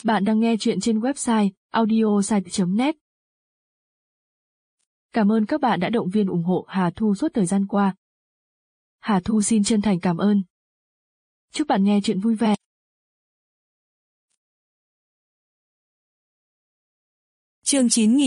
Bạn đang nghe chuyện trên website audiosite.net. Cảm ơn các bạn đã động viên ủng hộ Hà Thu suốt thời gian qua. Hà Thu xin chân thành cảm ơn. Chúc bạn nghe chuyện vui vẻ. Chương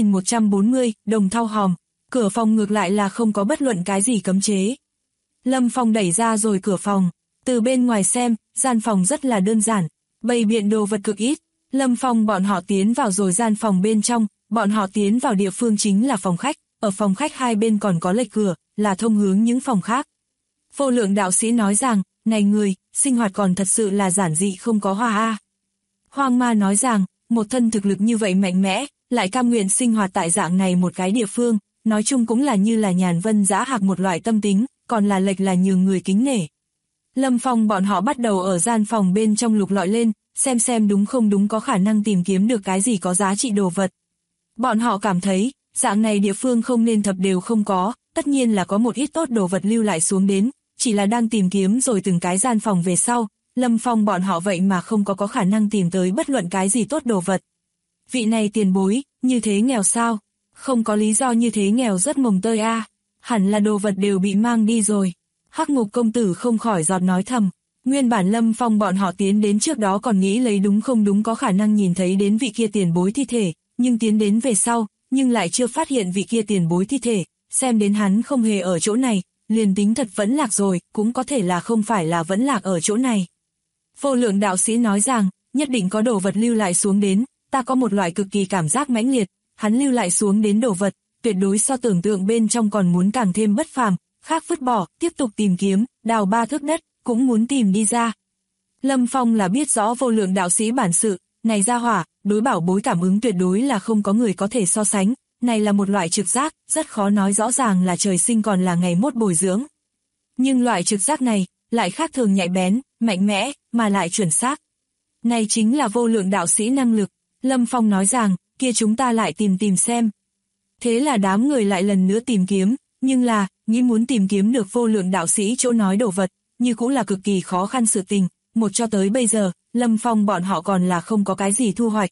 9140, Đồng Thau Hòm. Cửa phòng ngược lại là không có bất luận cái gì cấm chế. Lâm Phong đẩy ra rồi cửa phòng. Từ bên ngoài xem, gian phòng rất là đơn giản, bày biện đồ vật cực ít. Lâm Phong bọn họ tiến vào rồi gian phòng bên trong, bọn họ tiến vào địa phương chính là phòng khách. Ở phòng khách hai bên còn có lệch cửa, là thông hướng những phòng khác. Vô Lượng đạo sĩ nói rằng, này người, sinh hoạt còn thật sự là giản dị không có hoa a. Hoang Ma nói rằng, một thân thực lực như vậy mạnh mẽ, lại cam nguyện sinh hoạt tại dạng này một cái địa phương, nói chung cũng là như là nhàn vân dã hạc một loại tâm tính, còn là lệch là nhường người kính nể. Lâm Phong bọn họ bắt đầu ở gian phòng bên trong lục lọi lên, xem đúng không đúng có khả năng tìm kiếm được cái gì có giá trị đồ vật. Bọn họ cảm thấy, dạng này địa phương không nên thập đều không có, tất nhiên là có một ít tốt đồ vật lưu lại xuống đến, chỉ là đang tìm kiếm rồi từng cái gian phòng về sau, Lâm Phong bọn họ vậy mà không có khả năng tìm tới bất luận cái gì tốt đồ vật. Vị này tiền bối, như thế nghèo sao? Không có lý do như thế nghèo rất mồng tơi a. Hẳn là đồ vật đều bị mang đi rồi. Hắc Ngục công tử không khỏi giọt nói thầm. Nguyên bản Lâm Phong bọn họ tiến đến trước đó còn nghĩ lấy đúng không đúng có khả năng nhìn thấy đến vị kia tiền bối thi thể, nhưng tiến đến về sau, nhưng lại chưa phát hiện vị kia tiền bối thi thể, xem đến hắn không hề ở chỗ này, liền tính thật vẫn lạc rồi, cũng có thể là không phải là vẫn lạc ở chỗ này. Vô Lượng đạo sĩ nói rằng, nhất định có đồ vật lưu lại xuống đến, ta có một loại cực kỳ cảm giác mãnh liệt, hắn lưu lại xuống đến đồ vật, tuyệt đối so tưởng tượng bên trong còn muốn càng thêm bất phàm, khác vứt bỏ, tiếp tục tìm kiếm, đào 3 thước đất, cũng muốn tìm đi ra. Lâm Phong là biết rõ Vô Lượng đạo sĩ bản sự, này ra hỏa, đối bảo bối cảm ứng tuyệt đối là không có người có thể so sánh, này là một loại trực giác, rất khó nói rõ ràng là trời sinh còn là ngày mốt bồi dưỡng. Nhưng loại trực giác này, lại khác thường nhạy bén, mạnh mẽ, mà lại chuẩn xác. Này chính là Vô Lượng đạo sĩ năng lực. Lâm Phong nói rằng, kia chúng ta lại tìm xem. Thế là đám người lại lần nữa tìm kiếm, nhưng là, nghĩ muốn tìm kiếm được Vô Lượng đạo sĩ chỗ nói đồ vật, như cũng là cực kỳ khó khăn sự tình, một cho tới bây giờ, Lâm Phong bọn họ còn là không có cái gì thu hoạch.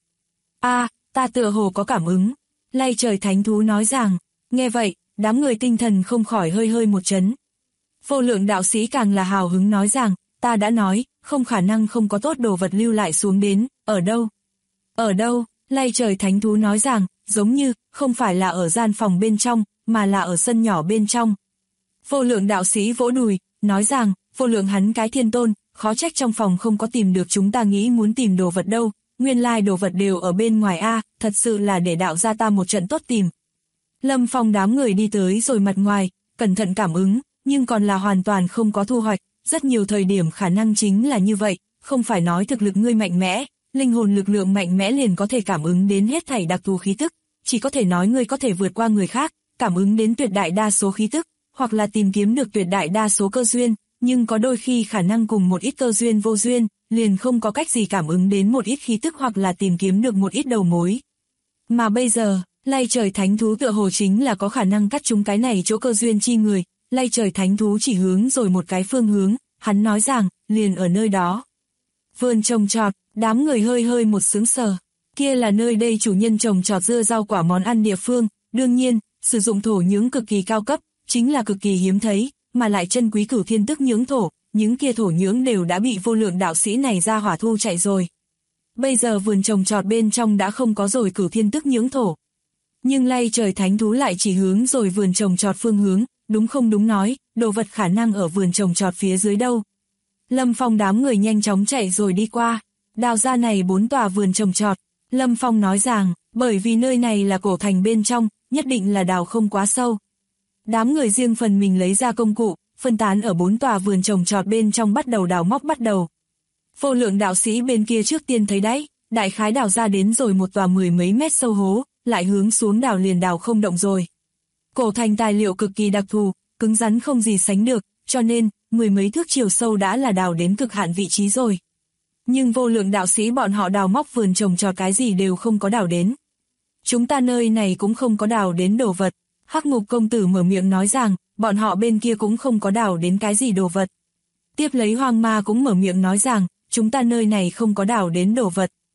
Ta tựa hồ có cảm ứng. Lay trời thánh thú nói rằng, nghe vậy, đám người tinh thần không khỏi hơi một chấn. Vô Lượng đạo sĩ càng là hào hứng nói rằng, ta đã nói, không khả năng không có tốt đồ vật lưu lại xuống đến, ở đâu? Ở đâu? Lay trời thánh thú nói rằng, giống như, không phải là ở gian phòng bên trong, mà là ở sân nhỏ bên trong. Vô Lượng đạo sĩ vỗ đùi, nói rằng, Vô Lượng hắn cái thiên tôn, khó trách trong phòng không có tìm được chúng ta nghĩ muốn tìm đồ vật đâu, nguyên lai đồ vật đều ở bên ngoài a, thật sự là để đạo ra ta một trận tốt tìm. Lâm Phong đám người đi tới rồi mặt ngoài, cẩn thận cảm ứng, nhưng còn là hoàn toàn không có thu hoạch, rất nhiều thời điểm khả năng chính là như vậy, không phải nói thực lực ngươi mạnh mẽ, linh hồn lực lượng mạnh mẽ liền có thể cảm ứng đến hết thảy đặc thù khí tức, chỉ có thể nói ngươi có thể vượt qua người khác, cảm ứng đến tuyệt đại đa số khí tức, hoặc là tìm kiếm được tuyệt đại đa số cơ duyên, nhưng có đôi khi khả năng cùng một ít cơ duyên vô duyên, liền không có cách gì cảm ứng đến một ít khí tức hoặc là tìm kiếm được một ít đầu mối. Mà bây giờ, Lay trời thánh thú tựa hồ chính là có khả năng cắt chúng cái này chỗ cơ duyên chi người, Lay trời thánh thú chỉ hướng rồi một cái phương hướng, hắn nói rằng, liền ở nơi đó. Vườn trồng trọt, đám người hơi một sướng sờ, kia là nơi đây chủ nhân trồng trọt dưa rau quả món ăn địa phương, đương nhiên, sử dụng thổ nhưỡng cực kỳ cao cấp, chính là cực kỳ hiếm thấy, mà lại chân quý Cửu Thiên Tức nhưỡng thổ, những kia thổ nhưỡng đều đã bị Vô Lượng đạo sĩ này ra hỏa thu chạy rồi. Bây giờ vườn trồng trọt bên trong đã không có rồi Cửu Thiên Tức nhưỡng thổ. Nhưng Lay trời thánh thú lại chỉ hướng rồi vườn trồng trọt phương hướng, đúng không đúng nói, đồ vật khả năng ở vườn trồng trọt phía dưới đâu. Lâm Phong đám người nhanh chóng chạy rồi đi qua, đào ra này 4 tòa vườn trồng trọt. Lâm Phong nói rằng, bởi vì nơi này là cổ thành bên trong, nhất định là đào không quá sâu. Đám người riêng phần mình lấy ra công cụ, phân tán ở 4 tòa vườn trồng trọt bên trong bắt đầu đào móc bắt đầu. Vô Lượng đạo sĩ bên kia trước tiên thấy đấy, đại khái đào ra đến rồi một tòa 10 mấy mét sâu hố, lại hướng xuống đào liền đào không động rồi. Cổ thành tài liệu cực kỳ đặc thù, cứng rắn không gì sánh được, cho nên, 10 mấy thước chiều sâu đã là đào đến cực hạn vị trí rồi. Nhưng Vô Lượng đạo sĩ bọn họ đào móc vườn trồng trọt cái gì đều không có đào đến. Chúng ta nơi này cũng không có đào đến đồ vật. Hắc Ngục công tử mở miệng nói rằng, bọn họ bên kia cũng không có đào đến cái gì đồ vật. Tiếp lấy Hoang Ma cũng mở miệng nói rằng, chúng ta nơi này không có đào đến đồ vật.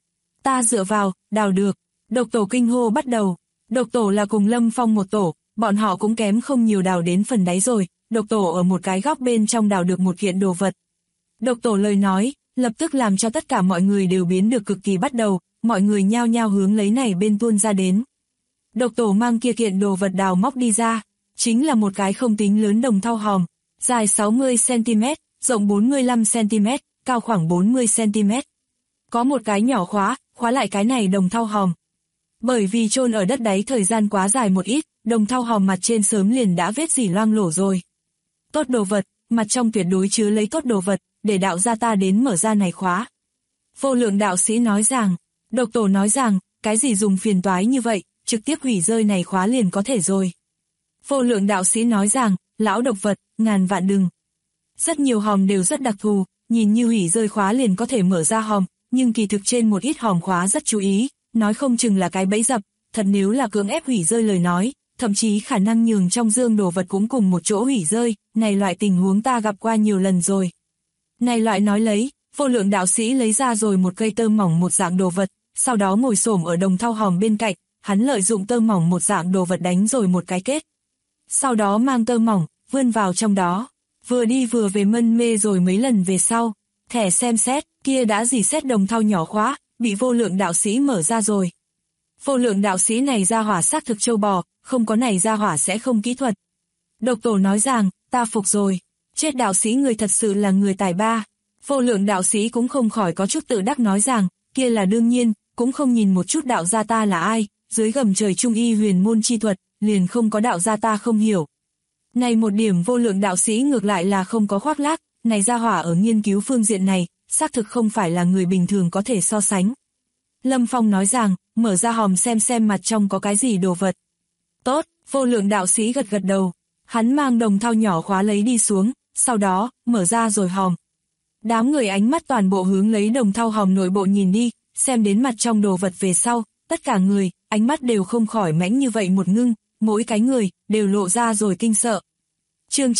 Ta dựa vào, đào được. Độc tổ kinh hô bắt đầu. Độc tổ là cùng Lâm Phong một tổ, bọn họ cũng kém không nhiều đào đến phần đáy rồi. Độc tổ ở một cái góc bên trong đào được một kiện đồ vật. Độc tổ lời nói, lập tức làm cho tất cả mọi người đều biến được cực kỳ bắt đầu, mọi người nhao nhao hướng lấy này bên tuôn ra đến. Độc tổ mang kia kiện đồ vật đào móc đi ra, chính là một cái không tính lớn đồng thau hòm, dài 60cm, rộng 45cm, cao khoảng 40cm. Có một cái nhỏ khóa lại cái này đồng thau hòm. Bởi vì chôn ở đất đáy thời gian quá dài một ít, đồng thau hòm mặt trên sớm liền đã vết dỉ loang lổ rồi. Tốt đồ vật, mặt trong tuyệt đối chứa lấy tốt đồ vật, để đạo gia ta đến mở ra này khóa. Vô lượng đạo sĩ nói rằng, độc tổ nói rằng, cái gì dùng phiền toái như vậy, trực tiếp hủy rơi này khóa liền có thể rồi. Vô lượng đạo sĩ nói rằng, lão độc vật, ngàn vạn đừng. Rất nhiều hòm đều rất đặc thù, nhìn như hủy rơi khóa liền có thể mở ra hòm, nhưng kỳ thực trên một ít hòm khóa rất chú ý, nói không chừng là cái bẫy dập, thật nếu là cưỡng ép hủy rơi lời nói, thậm chí khả năng nhường trong dương đồ vật cũng cùng một chỗ hủy rơi, này loại tình huống ta gặp qua nhiều lần rồi. Này loại nói lấy, vô lượng đạo sĩ lấy ra rồi một cây tơ mỏng một dạng đồ vật, sau đó ngồi xổm ở đồng thau hòm bên cạnh, hắn lợi dụng tơ mỏng một dạng đồ vật đánh rồi một cái kết. Sau đó mang tơ mỏng, vươn vào trong đó, vừa đi vừa về mân mê rồi mấy lần về sau, thẻ xem xét, kia đã dì xét đồng thau nhỏ khóa, bị vô lượng đạo sĩ mở ra rồi. Vô lượng đạo sĩ này ra hỏa xác thực châu bò, không có này ra hỏa sẽ không kỹ thuật. Độc tổ nói rằng, ta phục rồi, chết đạo sĩ người thật sự là người tài ba. Vô lượng đạo sĩ cũng không khỏi có chút tự đắc nói rằng, kia là đương nhiên, cũng không nhìn một chút đạo gia ta là ai, dưới gầm trời trung y huyền môn chi thuật, liền không có đạo gia ta không hiểu. Này một điểm vô lượng đạo sĩ ngược lại là không có khoác lác, này ra hỏa ở nghiên cứu phương diện này, xác thực không phải là người bình thường có thể so sánh. Lâm Phong nói rằng, mở ra hòm xem mặt trong có cái gì đồ vật. Tốt, vô lượng đạo sĩ gật gật đầu, hắn mang đồng thau nhỏ khóa lấy đi xuống, sau đó, mở ra rồi hòm. Đám người ánh mắt toàn bộ hướng lấy đồng thau hòm nội bộ nhìn đi, xem đến mặt trong đồ vật về sau, tất cả người, ánh mắt đều không khỏi mãnh như vậy một ngưng, mỗi cái người, đều lộ ra rồi kinh sợ. Chương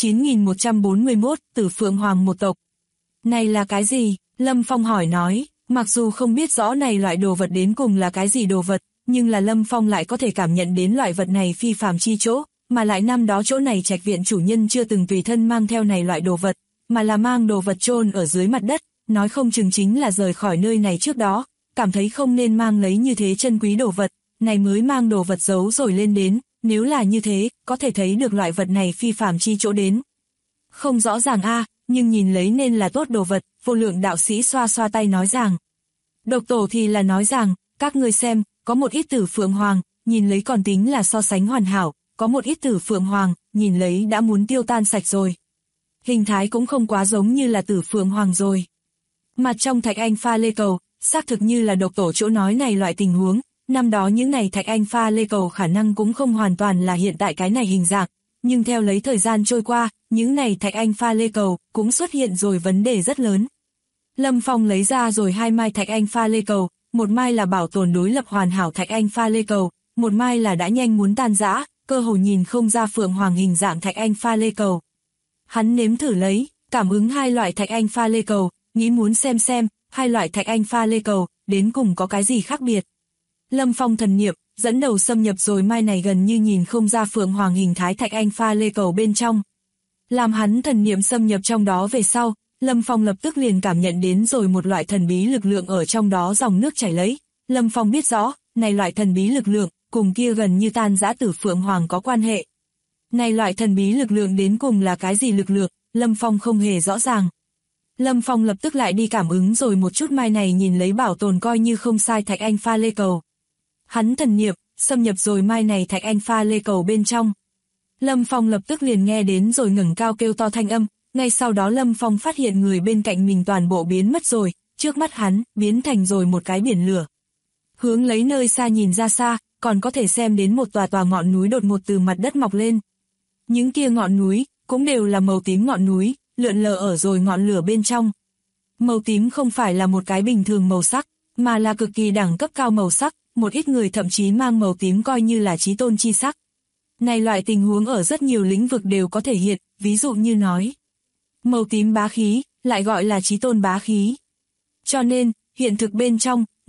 9141, Tử Phượng Hoàng một tộc. Này là cái gì? Lâm Phong hỏi nói, mặc dù không biết rõ này loại đồ vật đến cùng là cái gì đồ vật, nhưng là Lâm Phong lại có thể cảm nhận đến loại vật này phi phàm chi chỗ, mà lại năm đó chỗ này trạch viện chủ nhân chưa từng tùy thân mang theo này loại đồ vật, mà là mang đồ vật chôn ở dưới mặt đất, nói không chừng chính là rời khỏi nơi này trước đó, cảm thấy không nên mang lấy như thế chân quý đồ vật, này mới mang đồ vật giấu rồi lên đến, nếu là như thế, có thể thấy được loại vật này phi phàm chi chỗ đến. Không rõ ràng nhưng nhìn lấy nên là tốt đồ vật, vô lượng đạo sĩ xoa xoa tay nói rằng. Độc tổ thì là nói rằng, các ngươi xem, có một ít tử phượng hoàng, nhìn lấy còn tính là so sánh hoàn hảo, có một ít tử phượng hoàng, nhìn lấy đã muốn tiêu tan sạch rồi. Hình thái cũng không quá giống như là tử phượng hoàng rồi. Mặt trong thạch anh pha lê cầu, xác thực như là độc tổ chỗ nói này loại tình huống, năm đó những này thạch anh pha lê cầu khả năng cũng không hoàn toàn là hiện tại cái này hình dạng, nhưng theo lấy thời gian trôi qua, những này thạch anh pha lê cầu cũng xuất hiện rồi vấn đề rất lớn. Lâm Phong lấy ra rồi 2 mai thạch anh pha lê cầu, một mai là bảo tồn đối lập hoàn hảo thạch anh pha lê cầu, một mai là đã nhanh muốn tan rã, cơ hồ nhìn không ra phượng hoàng hình dạng thạch anh pha lê cầu. Hắn nếm thử lấy, cảm ứng 2 loại thạch anh pha lê cầu, nghĩ muốn xem 2 loại thạch anh pha lê cầu, đến cùng có cái gì khác biệt. Lâm Phong thần niệm, dẫn đầu xâm nhập rồi mai này gần như nhìn không ra phượng hoàng hình thái thạch anh pha lê cầu bên trong. Làm hắn thần niệm xâm nhập trong đó về sau, Lâm Phong lập tức liền cảm nhận đến rồi một loại thần bí lực lượng ở trong đó dòng nước chảy lấy. Lâm Phong biết rõ, này loại thần bí lực lượng, cùng kia gần như tan rã tử phượng hoàng có quan hệ. Này loại thần bí lực lượng đến cùng là cái gì lực lượng, Lâm Phong không hề rõ ràng. Lâm Phong lập tức lại đi cảm ứng rồi một chút mai này nhìn lấy bảo tồn coi như không sai thạch anh pha lê cầu. Hắn thần niệm, xâm nhập rồi mai này thạch anh pha lê cầu bên trong. Lâm Phong lập tức liền nghe đến rồi ngẩng cao kêu to thanh âm, ngay sau đó Lâm Phong phát hiện người bên cạnh mình toàn bộ biến mất rồi, trước mắt hắn, biến thành rồi một cái biển lửa. Hướng lấy nơi xa nhìn ra xa, còn có thể xem đến một tòa tòa ngọn núi đột ngột từ mặt đất mọc lên. Những kia ngọn núi, cũng đều là màu tím ngọn núi, lượn lờ ở rồi ngọn lửa bên trong. Màu tím không phải là một cái bình thường màu sắc, mà là cực kỳ đẳng cấp cao màu sắc, một ít người thậm chí mang màu tím coi như là chí tôn chi sắc. Này loại tình huống ở rất nhiều lĩnh vực đều có thể hiện, ví dụ như nói. Màu tím bá khí, lại gọi là chí tôn bá khí. Cho nên, hiện thực bên trong,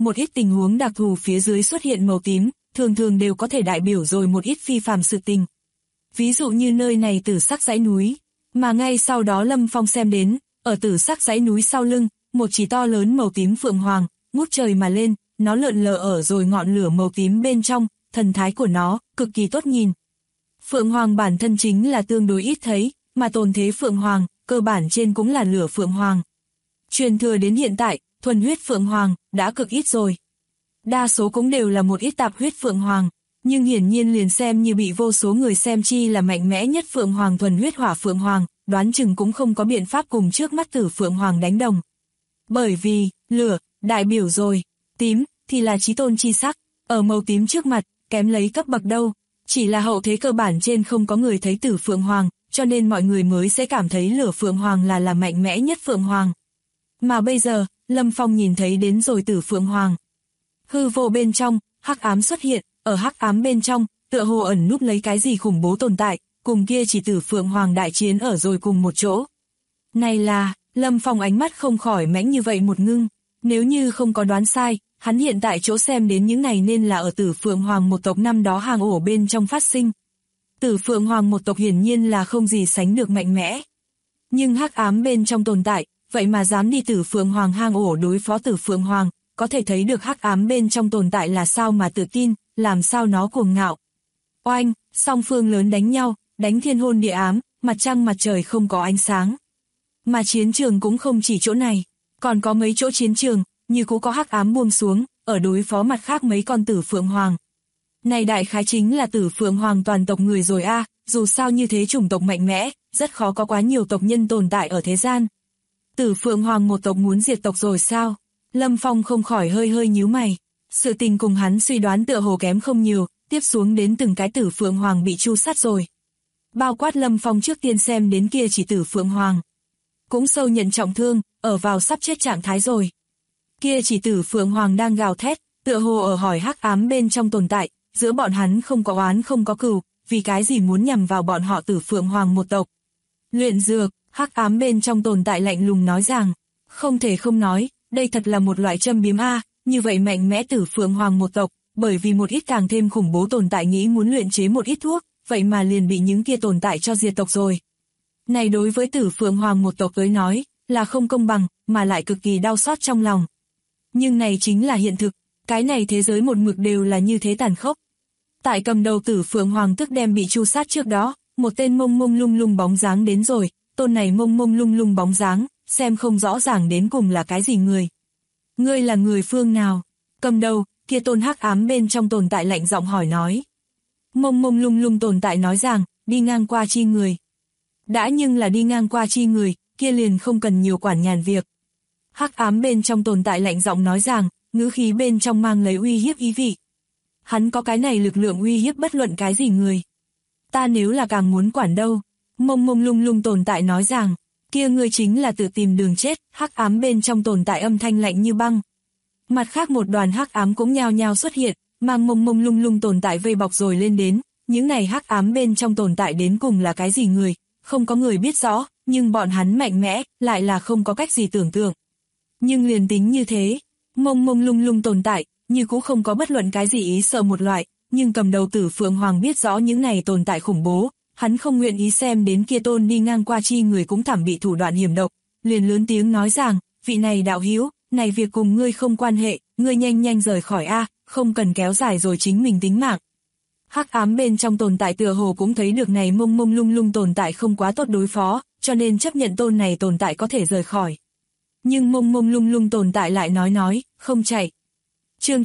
một ít tình huống đặc thù phía dưới xuất hiện màu tím, thường thường đều có thể đại biểu rồi một ít phi phàm sự tình. Ví dụ như nơi này tử sắc dãy núi, mà ngay sau đó Lâm Phong xem đến, ở tử sắc dãy núi sau lưng, một chỉ to lớn màu tím phượng hoàng, ngút trời mà lên, nó lượn lờ ở rồi ngọn lửa màu tím bên trong, thần thái của nó, cực kỳ tốt nhìn. Phượng hoàng bản thân chính là tương đối ít thấy, mà tồn thế phượng hoàng, cơ bản trên cũng là lửa phượng hoàng. Truyền thừa đến hiện tại, thuần huyết phượng hoàng, đã cực ít rồi. Đa số cũng đều là một ít tạp huyết phượng hoàng, nhưng hiển nhiên liền xem như bị vô số người xem chi là mạnh mẽ nhất phượng hoàng thuần huyết hỏa phượng hoàng, đoán chừng cũng không có biện pháp cùng trước mắt tử phượng hoàng đánh đồng. Bởi vì, lửa, đại biểu rồi, tím, thì là chí tôn chi sắc, ở màu tím trước mặt, kém lấy cấp bậc đâu, chỉ là hậu thế cơ bản trên không có người thấy tử phượng hoàng, cho nên mọi người mới sẽ cảm thấy lửa phượng hoàng là mạnh mẽ nhất phượng hoàng. Mà bây giờ, Lâm Phong nhìn thấy đến rồi tử phượng hoàng. Hư vô bên trong, hắc ám xuất hiện, ở hắc ám bên trong, tựa hồ ẩn núp lấy cái gì khủng bố tồn tại, cùng kia chỉ tử phượng hoàng đại chiến ở rồi cùng một chỗ. Này là, Lâm Phong ánh mắt không khỏi mãnh như vậy một ngưng, nếu như không có đoán sai, hắn hiện tại chỗ xem đến những này nên là ở tử phượng hoàng một tộc năm đó hang ổ bên trong phát sinh. Tử phượng hoàng một tộc hiển nhiên là không gì sánh được mạnh mẽ. Nhưng hắc ám bên trong tồn tại, vậy mà dám đi tử phượng hoàng hang ổ đối phó tử phượng hoàng, có thể thấy được hắc ám bên trong tồn tại là sao mà tự tin, làm sao nó cuồng ngạo. Oanh, song phương lớn đánh nhau, đánh thiên hôn địa ám, mặt trăng mặt trời không có ánh sáng. Mà chiến trường cũng không chỉ chỗ này, còn có mấy chỗ chiến trường, như cũng có hắc ám buông xuống, ở đối phó mặt khác mấy con tử phượng hoàng. Này đại khái chính là tử phượng hoàng toàn tộc người rồi a, dù sao như thế chủng tộc mạnh mẽ, rất khó có quá nhiều tộc nhân tồn tại ở thế gian. Tử phượng hoàng một tộc muốn diệt tộc rồi sao? Lâm Phong không khỏi hơi nhíu mày. Sự tình cùng hắn suy đoán tựa hồ kém không nhiều, tiếp xuống đến từng cái tử phượng hoàng bị tru sát rồi. Bao quát Lâm Phong trước tiên xem đến kia chỉ tử phượng hoàng. Cũng sâu nhận trọng thương, ở vào sắp chết trạng thái rồi. Kia chỉ tử phượng hoàng đang gào thét, tựa hồ ở hỏi hắc ám bên trong tồn tại, giữa bọn hắn không có oán không có cừu, vì cái gì muốn nhằm vào bọn họ tử phượng hoàng một tộc. Luyện dược, hắc ám bên trong tồn tại lạnh lùng nói rằng, không thể không nói, đây thật là một loại châm biếm a, như vậy mạnh mẽ tử phượng hoàng một tộc, bởi vì một ít càng thêm khủng bố tồn tại nghĩ muốn luyện chế một ít thuốc, vậy mà liền bị những kia tồn tại cho diệt tộc rồi. Này đối với tử phượng hoàng một tộc tới nói, là không công bằng, mà lại cực kỳ đau xót trong lòng. Nhưng này chính là hiện thực, cái này thế giới một mực đều là như thế tàn khốc. Tại cầm đầu tử phượng hoàng tức đem bị tru sát trước đó, một tên mông mông lung lung bóng dáng đến rồi, tôn này mông mông lung lung bóng dáng, xem không rõ ràng đến cùng là cái gì người. Ngươi là người phương nào? Cầm đầu, kia tôn hắc ám bên trong tồn tại lạnh giọng hỏi nói. Mông mông lung lung tồn tại nói rằng, đi ngang qua chi người. Đã nhưng là đi ngang qua chi người, kia liền không cần nhiều quản nhàn việc. Hắc ám bên trong tồn tại lạnh giọng nói rằng, ngữ khí bên trong mang lấy uy hiếp ý vị. Hắn có cái này lực lượng uy hiếp bất luận cái gì người. Ta nếu là càng muốn quản đâu? Mông mông lung lung tồn tại nói rằng, kia ngươi chính là tự tìm đường chết, hắc ám bên trong tồn tại âm thanh lạnh như băng. Mặt khác một đoàn hắc ám cũng nhao nhao xuất hiện, mang mông mông lung lung tồn tại vây bọc rồi lên đến, những này hắc ám bên trong tồn tại đến cùng là cái gì người, không có người biết rõ, nhưng bọn hắn mạnh mẽ, lại là không có cách gì tưởng tượng. Nhưng liền tính như thế, mông mông lung lung tồn tại, như cũng không có bất luận cái gì ý sợ một loại, nhưng cầm đầu tử phượng hoàng biết rõ những này tồn tại khủng bố, hắn không nguyện ý xem đến kia tôn đi ngang qua chi người cũng thảm bị thủ đoạn hiểm độc, liền lớn tiếng nói rằng, vị này đạo hữu, này việc cùng ngươi không quan hệ, ngươi nhanh rời khỏi a, không cần kéo dài rồi chính mình tính mạng. Hắc ám bên trong tồn tại tựa hồ cũng thấy được này mông mông lung lung tồn tại không quá tốt đối phó, cho nên chấp nhận tôn này tồn tại có thể rời khỏi. Nhưng mông mông lung lung tồn tại lại nói, không chạy. Chương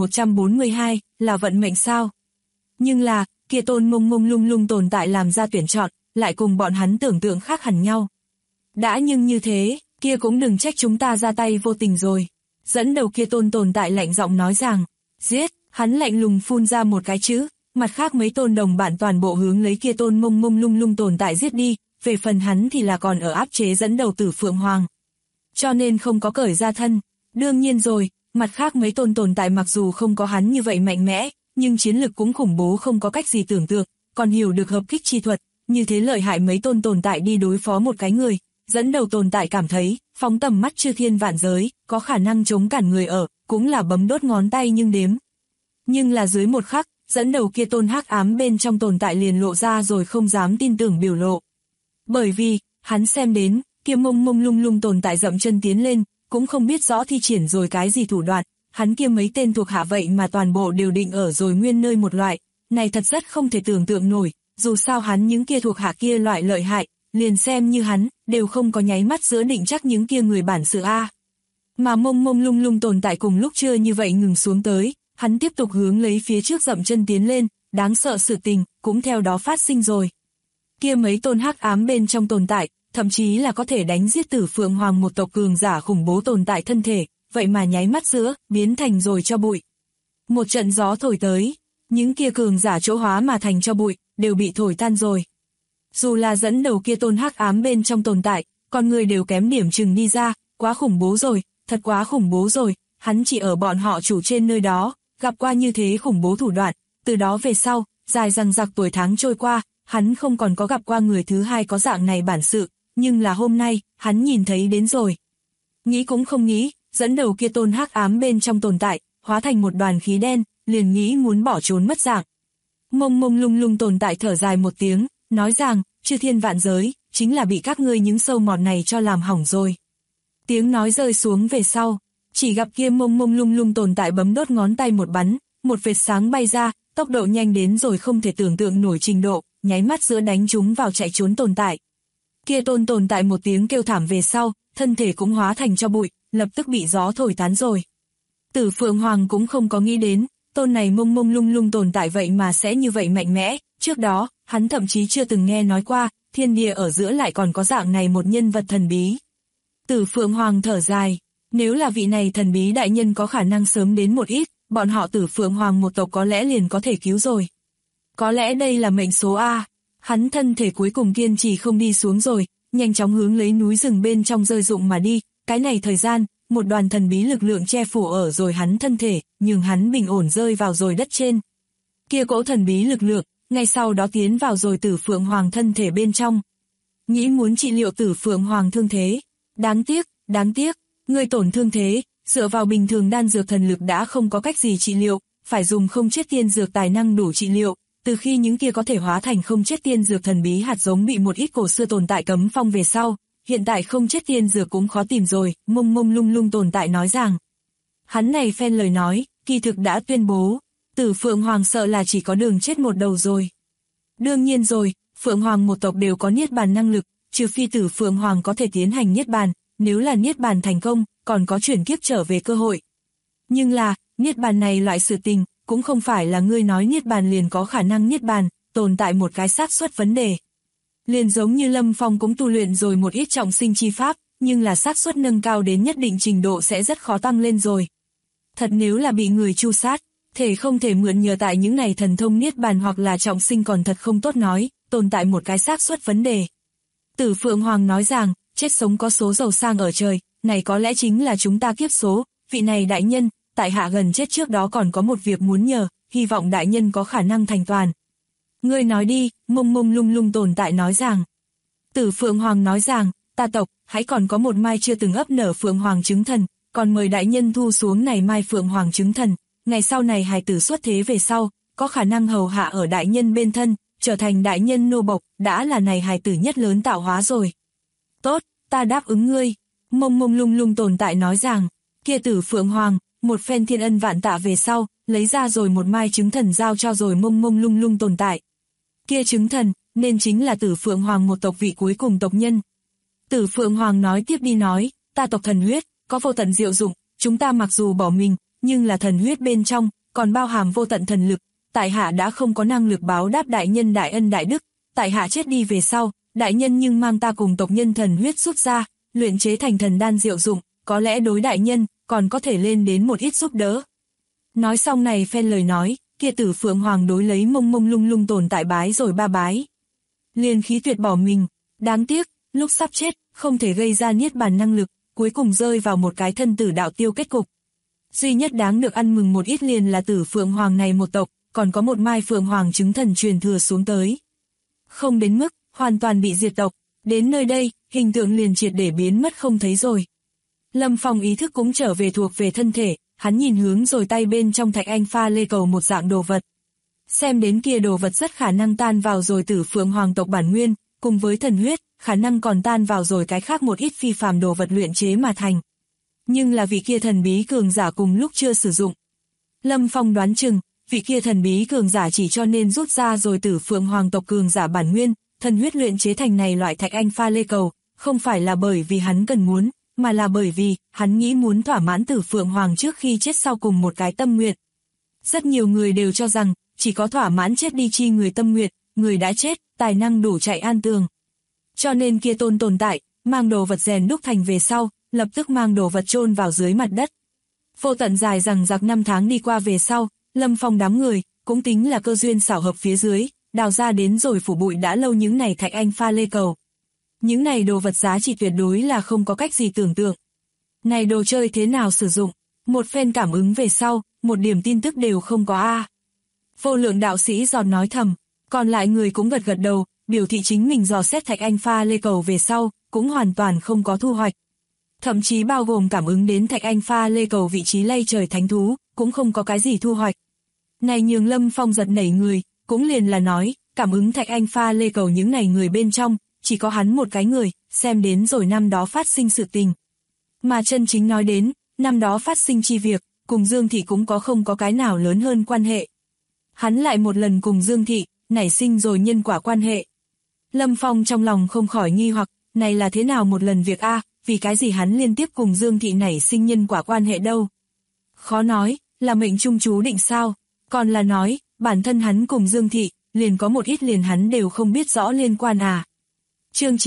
9142, là vận mệnh sao? Nhưng là, kia tôn mông mông lung lung tồn tại làm ra tuyển chọn, lại cùng bọn hắn tưởng tượng khác hẳn nhau. Đã nhưng như thế, kia cũng đừng trách chúng ta ra tay vô tình rồi. Dẫn đầu kia tôn tồn tại lạnh giọng nói rằng, giết, hắn lạnh lùng phun ra một cái chữ, mặt khác mấy tôn đồng bạn toàn bộ hướng lấy kia tôn mông mông lung lung tồn tại giết đi, về phần hắn thì là còn ở áp chế dẫn đầu tử phượng hoàng. Cho nên không có cởi ra thân, đương nhiên rồi, mặt khác mấy tôn tồn tại mặc dù không có hắn như vậy mạnh mẽ, nhưng chiến lực cũng khủng bố không có cách gì tưởng tượng, còn hiểu được hợp kích chi thuật, như thế lợi hại mấy tôn tồn tại đi đối phó một cái người, dẫn đầu tồn tại cảm thấy, phóng tầm mắt chư thiên vạn giới, có khả năng chống cản người ở, cũng là bấm đốt ngón tay nhưng đếm. Nhưng là dưới một khắc, dẫn đầu kia tôn hắc ám bên trong tồn tại liền lộ ra rồi không dám tin tưởng biểu lộ. Bởi vì, hắn xem đến, kia mông mông lung lung tồn tại dậm chân tiến lên, cũng không biết rõ thi triển rồi cái gì thủ đoạn, hắn kia mấy tên thuộc hạ vậy mà toàn bộ đều định ở rồi nguyên nơi một loại, này thật rất không thể tưởng tượng nổi, dù sao hắn những kia thuộc hạ kia loại lợi hại, liền xem như hắn, đều không có nháy mắt giữa định chắc những kia người bản sự A. Mà mông mông lung lung tồn tại cùng lúc chưa như vậy ngừng xuống tới, hắn tiếp tục hướng lấy phía trước dậm chân tiến lên, đáng sợ sự tình, cũng theo đó phát sinh rồi. Kia mấy tôn hắc ám bên trong tồn tại, thậm chí là có thể đánh giết Tử Phượng Hoàng một tộc cường giả khủng bố tồn tại thân thể, vậy mà nháy mắt giữa, biến thành rồi cho bụi. Một trận gió thổi tới, những kia cường giả chỗ hóa mà thành cho bụi, đều bị thổi tan rồi. Dù là dẫn đầu kia tôn hắc ám bên trong tồn tại, con người đều kém điểm chừng đi ra, quá khủng bố rồi, thật quá khủng bố rồi, hắn chỉ ở bọn họ chủ trên nơi đó, gặp qua như thế khủng bố thủ đoạn, từ đó về sau, dài dằng dặc tuổi tháng trôi qua, hắn không còn có gặp qua người thứ hai có dạng này bản sự, nhưng là hôm nay, hắn nhìn thấy đến rồi. Nghĩ cũng không nghĩ, dẫn đầu kia tôn hắc ám bên trong tồn tại, hóa thành một đoàn khí đen, liền nghĩ muốn bỏ trốn mất dạng. Mông mông lung lung tồn tại thở dài một tiếng, nói rằng, chư thiên vạn giới, chính là bị các ngươi những sâu mọt này cho làm hỏng rồi. Tiếng nói rơi xuống về sau, chỉ gặp kia mông mông lung lung tồn tại bấm đốt ngón tay một bắn, một vệt sáng bay ra, tốc độ nhanh đến rồi không thể tưởng tượng nổi trình độ, nháy mắt giữa đánh chúng vào chạy trốn tồn tại. Kia tồn tại một tiếng kêu thảm về sau, thân thể cũng hóa thành cho bụi, lập tức bị gió thổi tán rồi. Tử Phượng Hoàng cũng không có nghĩ đến, tôn này mông mông lung lung tồn tại vậy mà sẽ như vậy mạnh mẽ, trước đó, hắn thậm chí chưa từng nghe nói qua, thiên địa ở giữa lại còn có dạng này một nhân vật thần bí. Tử Phượng Hoàng thở dài, nếu là vị này thần bí đại nhân có khả năng sớm đến một ít, bọn họ Tử Phượng Hoàng một tộc có lẽ liền có thể cứu rồi. Có lẽ đây là mệnh số A, hắn thân thể cuối cùng kiên trì không đi xuống rồi, nhanh chóng hướng lấy núi rừng bên trong rơi rụng mà đi, cái này thời gian, một đoàn thần bí lực lượng che phủ ở rồi hắn thân thể, nhưng hắn bình ổn rơi vào rồi đất trên. Kia cỗ thần bí lực lượng, ngay sau đó tiến vào rồi Tử Phượng Hoàng thân thể bên trong. Nghĩ muốn trị liệu Tử Phượng Hoàng thương thế. Đáng tiếc, người tổn thương thế, dựa vào bình thường đan dược thần lực đã không có cách gì trị liệu, phải dùng không chết tiên dược tài năng đủ trị liệu. Từ khi những kia có thể hóa thành không chết tiên dược thần bí hạt giống bị một ít cổ xưa tồn tại cấm phong về sau, hiện tại không chết tiên dược cũng khó tìm rồi, mông mông lung lung tồn tại nói rằng. Hắn này phen lời nói, kỳ thực đã tuyên bố, Tử Phượng Hoàng sợ là chỉ có đường chết một đầu rồi. Đương nhiên rồi, Phượng Hoàng một tộc đều có niết bàn năng lực, trừ phi Tử Phượng Hoàng có thể tiến hành niết bàn, nếu là niết bàn thành công, còn có chuyển kiếp trở về cơ hội. Nhưng là, niết bàn này loại sự tình, cũng không phải là ngươi nói niết bàn liền có khả năng niết bàn, tồn tại một cái xác suất vấn đề. Liền giống như Lâm Phong cũng tu luyện rồi một ít trọng sinh chi pháp, nhưng là xác suất nâng cao đến nhất định trình độ sẽ rất khó tăng lên rồi. Thật nếu là bị người tru sát, thể không thể mượn nhờ tại những này thần thông niết bàn hoặc là trọng sinh còn thật không tốt nói, tồn tại một cái xác suất vấn đề. Tử Phượng Hoàng nói rằng, chết sống có số giàu sang ở trời, này có lẽ chính là chúng ta kiếp số, vị này đại nhân, tại hạ gần chết trước đó còn có một việc muốn nhờ, hy vọng đại nhân có khả năng thành toàn. Ngươi nói đi, mông mông lung lung tồn tại nói rằng. Tử Phượng Hoàng nói rằng, ta tộc, hãy còn có một mai chưa từng ấp nở Phượng Hoàng trứng thần, còn mời đại nhân thu xuống này mai Phượng Hoàng trứng thần, ngày sau này hài tử xuất thế về sau, có khả năng hầu hạ ở đại nhân bên thân, trở thành đại nhân nô bộc, đã là này hài tử nhất lớn tạo hóa rồi. Tốt, ta đáp ứng ngươi, mông mông lung lung tồn tại nói rằng, kia Tử Phượng Hoàng, một phen thiên ân vạn tạ về sau, lấy ra rồi một mai trứng thần giao cho rồi mông mông lung lung tồn tại. Kia trứng thần, nên chính là Tử Phượng Hoàng một tộc vị cuối cùng tộc nhân. Tử Phượng Hoàng nói tiếp đi nói, ta tộc thần huyết, có vô tận diệu dụng, chúng ta mặc dù bỏ mình, nhưng là thần huyết bên trong, còn bao hàm vô tận thần lực, tại hạ đã không có năng lực báo đáp đại nhân đại ân đại đức, tại hạ chết đi về sau, đại nhân nhưng mang ta cùng tộc nhân thần huyết rút ra, luyện chế thành thần đan diệu dụng, có lẽ đối đại nhân, còn có thể lên đến một ít giúp đỡ. Nói xong này phen lời nói, kia Tử Phượng Hoàng đối lấy mông mông lung lung tồn tại bái rồi ba bái. Liền khí tuyệt bỏ mình, đáng tiếc, lúc sắp chết, không thể gây ra niết bàn năng lực, cuối cùng rơi vào một cái thân tử đạo tiêu kết cục. Duy nhất đáng được ăn mừng một ít liền là Tử Phượng Hoàng này một tộc, còn có một mai Phượng Hoàng trứng thần truyền thừa xuống tới. Không đến mức, hoàn toàn bị diệt tộc, Đến nơi đây, hình tượng liền triệt để biến mất không thấy rồi. Lâm Phong ý thức cũng trở về thuộc về thân thể, hắn nhìn hướng rồi tay bên trong thạch anh pha lê cầu một dạng đồ vật. Xem đến kia đồ vật rất khả năng tan vào rồi Tử Phượng Hoàng tộc bản nguyên, cùng với thần huyết, khả năng còn tan vào rồi cái khác một ít phi phàm đồ vật luyện chế mà thành. Nhưng là vị kia thần bí cường giả cùng lúc chưa sử dụng. Lâm Phong đoán chừng, vị kia thần bí cường giả chỉ cho nên rút ra rồi Tử Phượng Hoàng tộc cường giả bản nguyên, thần huyết luyện chế thành này loại thạch anh pha lê cầu, không phải là bởi vì hắn cần muốn, mà là bởi vì hắn nghĩ muốn thỏa mãn Tử Phượng Hoàng trước khi chết sau cùng một cái tâm nguyện. Rất nhiều người đều cho rằng, chỉ có thỏa mãn chết đi chi người tâm nguyện, người đã chết, tài năng đủ chạy an tường. Cho nên kia tôn tồn tại, mang đồ vật rèn đúc thành về sau, lập tức mang đồ vật chôn vào dưới mặt đất. Vô tận dài rằng giặc năm tháng đi qua về sau, Lâm Phong đám người, cũng tính là cơ duyên xảo hợp phía dưới, đào ra đến rồi phủ bụi đã lâu những này thạch anh pha lê cầu. Những này đồ vật giá trị tuyệt đối là không có cách gì tưởng tượng. Này đồ chơi thế nào sử dụng? Một phen cảm ứng về sau, một điểm tin tức đều không có a. Vô Lượng đạo sĩ giọt nói thầm, còn lại người cũng gật gật đầu, biểu thị chính mình dò xét thạch anh pha lê cầu về sau, cũng hoàn toàn không có thu hoạch. Thậm chí bao gồm cảm ứng đến thạch anh pha lê cầu vị trí lay trời thánh thú, cũng không có cái gì thu hoạch. Này nhường Lâm Phong giật nảy người, cũng liền là nói, cảm ứng thạch anh pha lê cầu những này người bên trong, chỉ có hắn một cái người, xem đến rồi năm đó phát sinh sự tình. Mà chân chính nói đến, năm đó phát sinh chi việc, cùng Dương Thị cũng không có cái nào lớn hơn quan hệ. Hắn lại một lần cùng Dương Thị, nảy sinh rồi nhân quả quan hệ. Lâm Phong trong lòng không khỏi nghi hoặc, này là thế nào một lần việc a, vì cái gì hắn liên tiếp cùng Dương Thị nảy sinh nhân quả quan hệ đâu. Khó nói, là mệnh trung chú định sao, còn là nói, bản thân hắn cùng Dương Thị, liền có một ít liền hắn đều không biết rõ liên quan à. Chương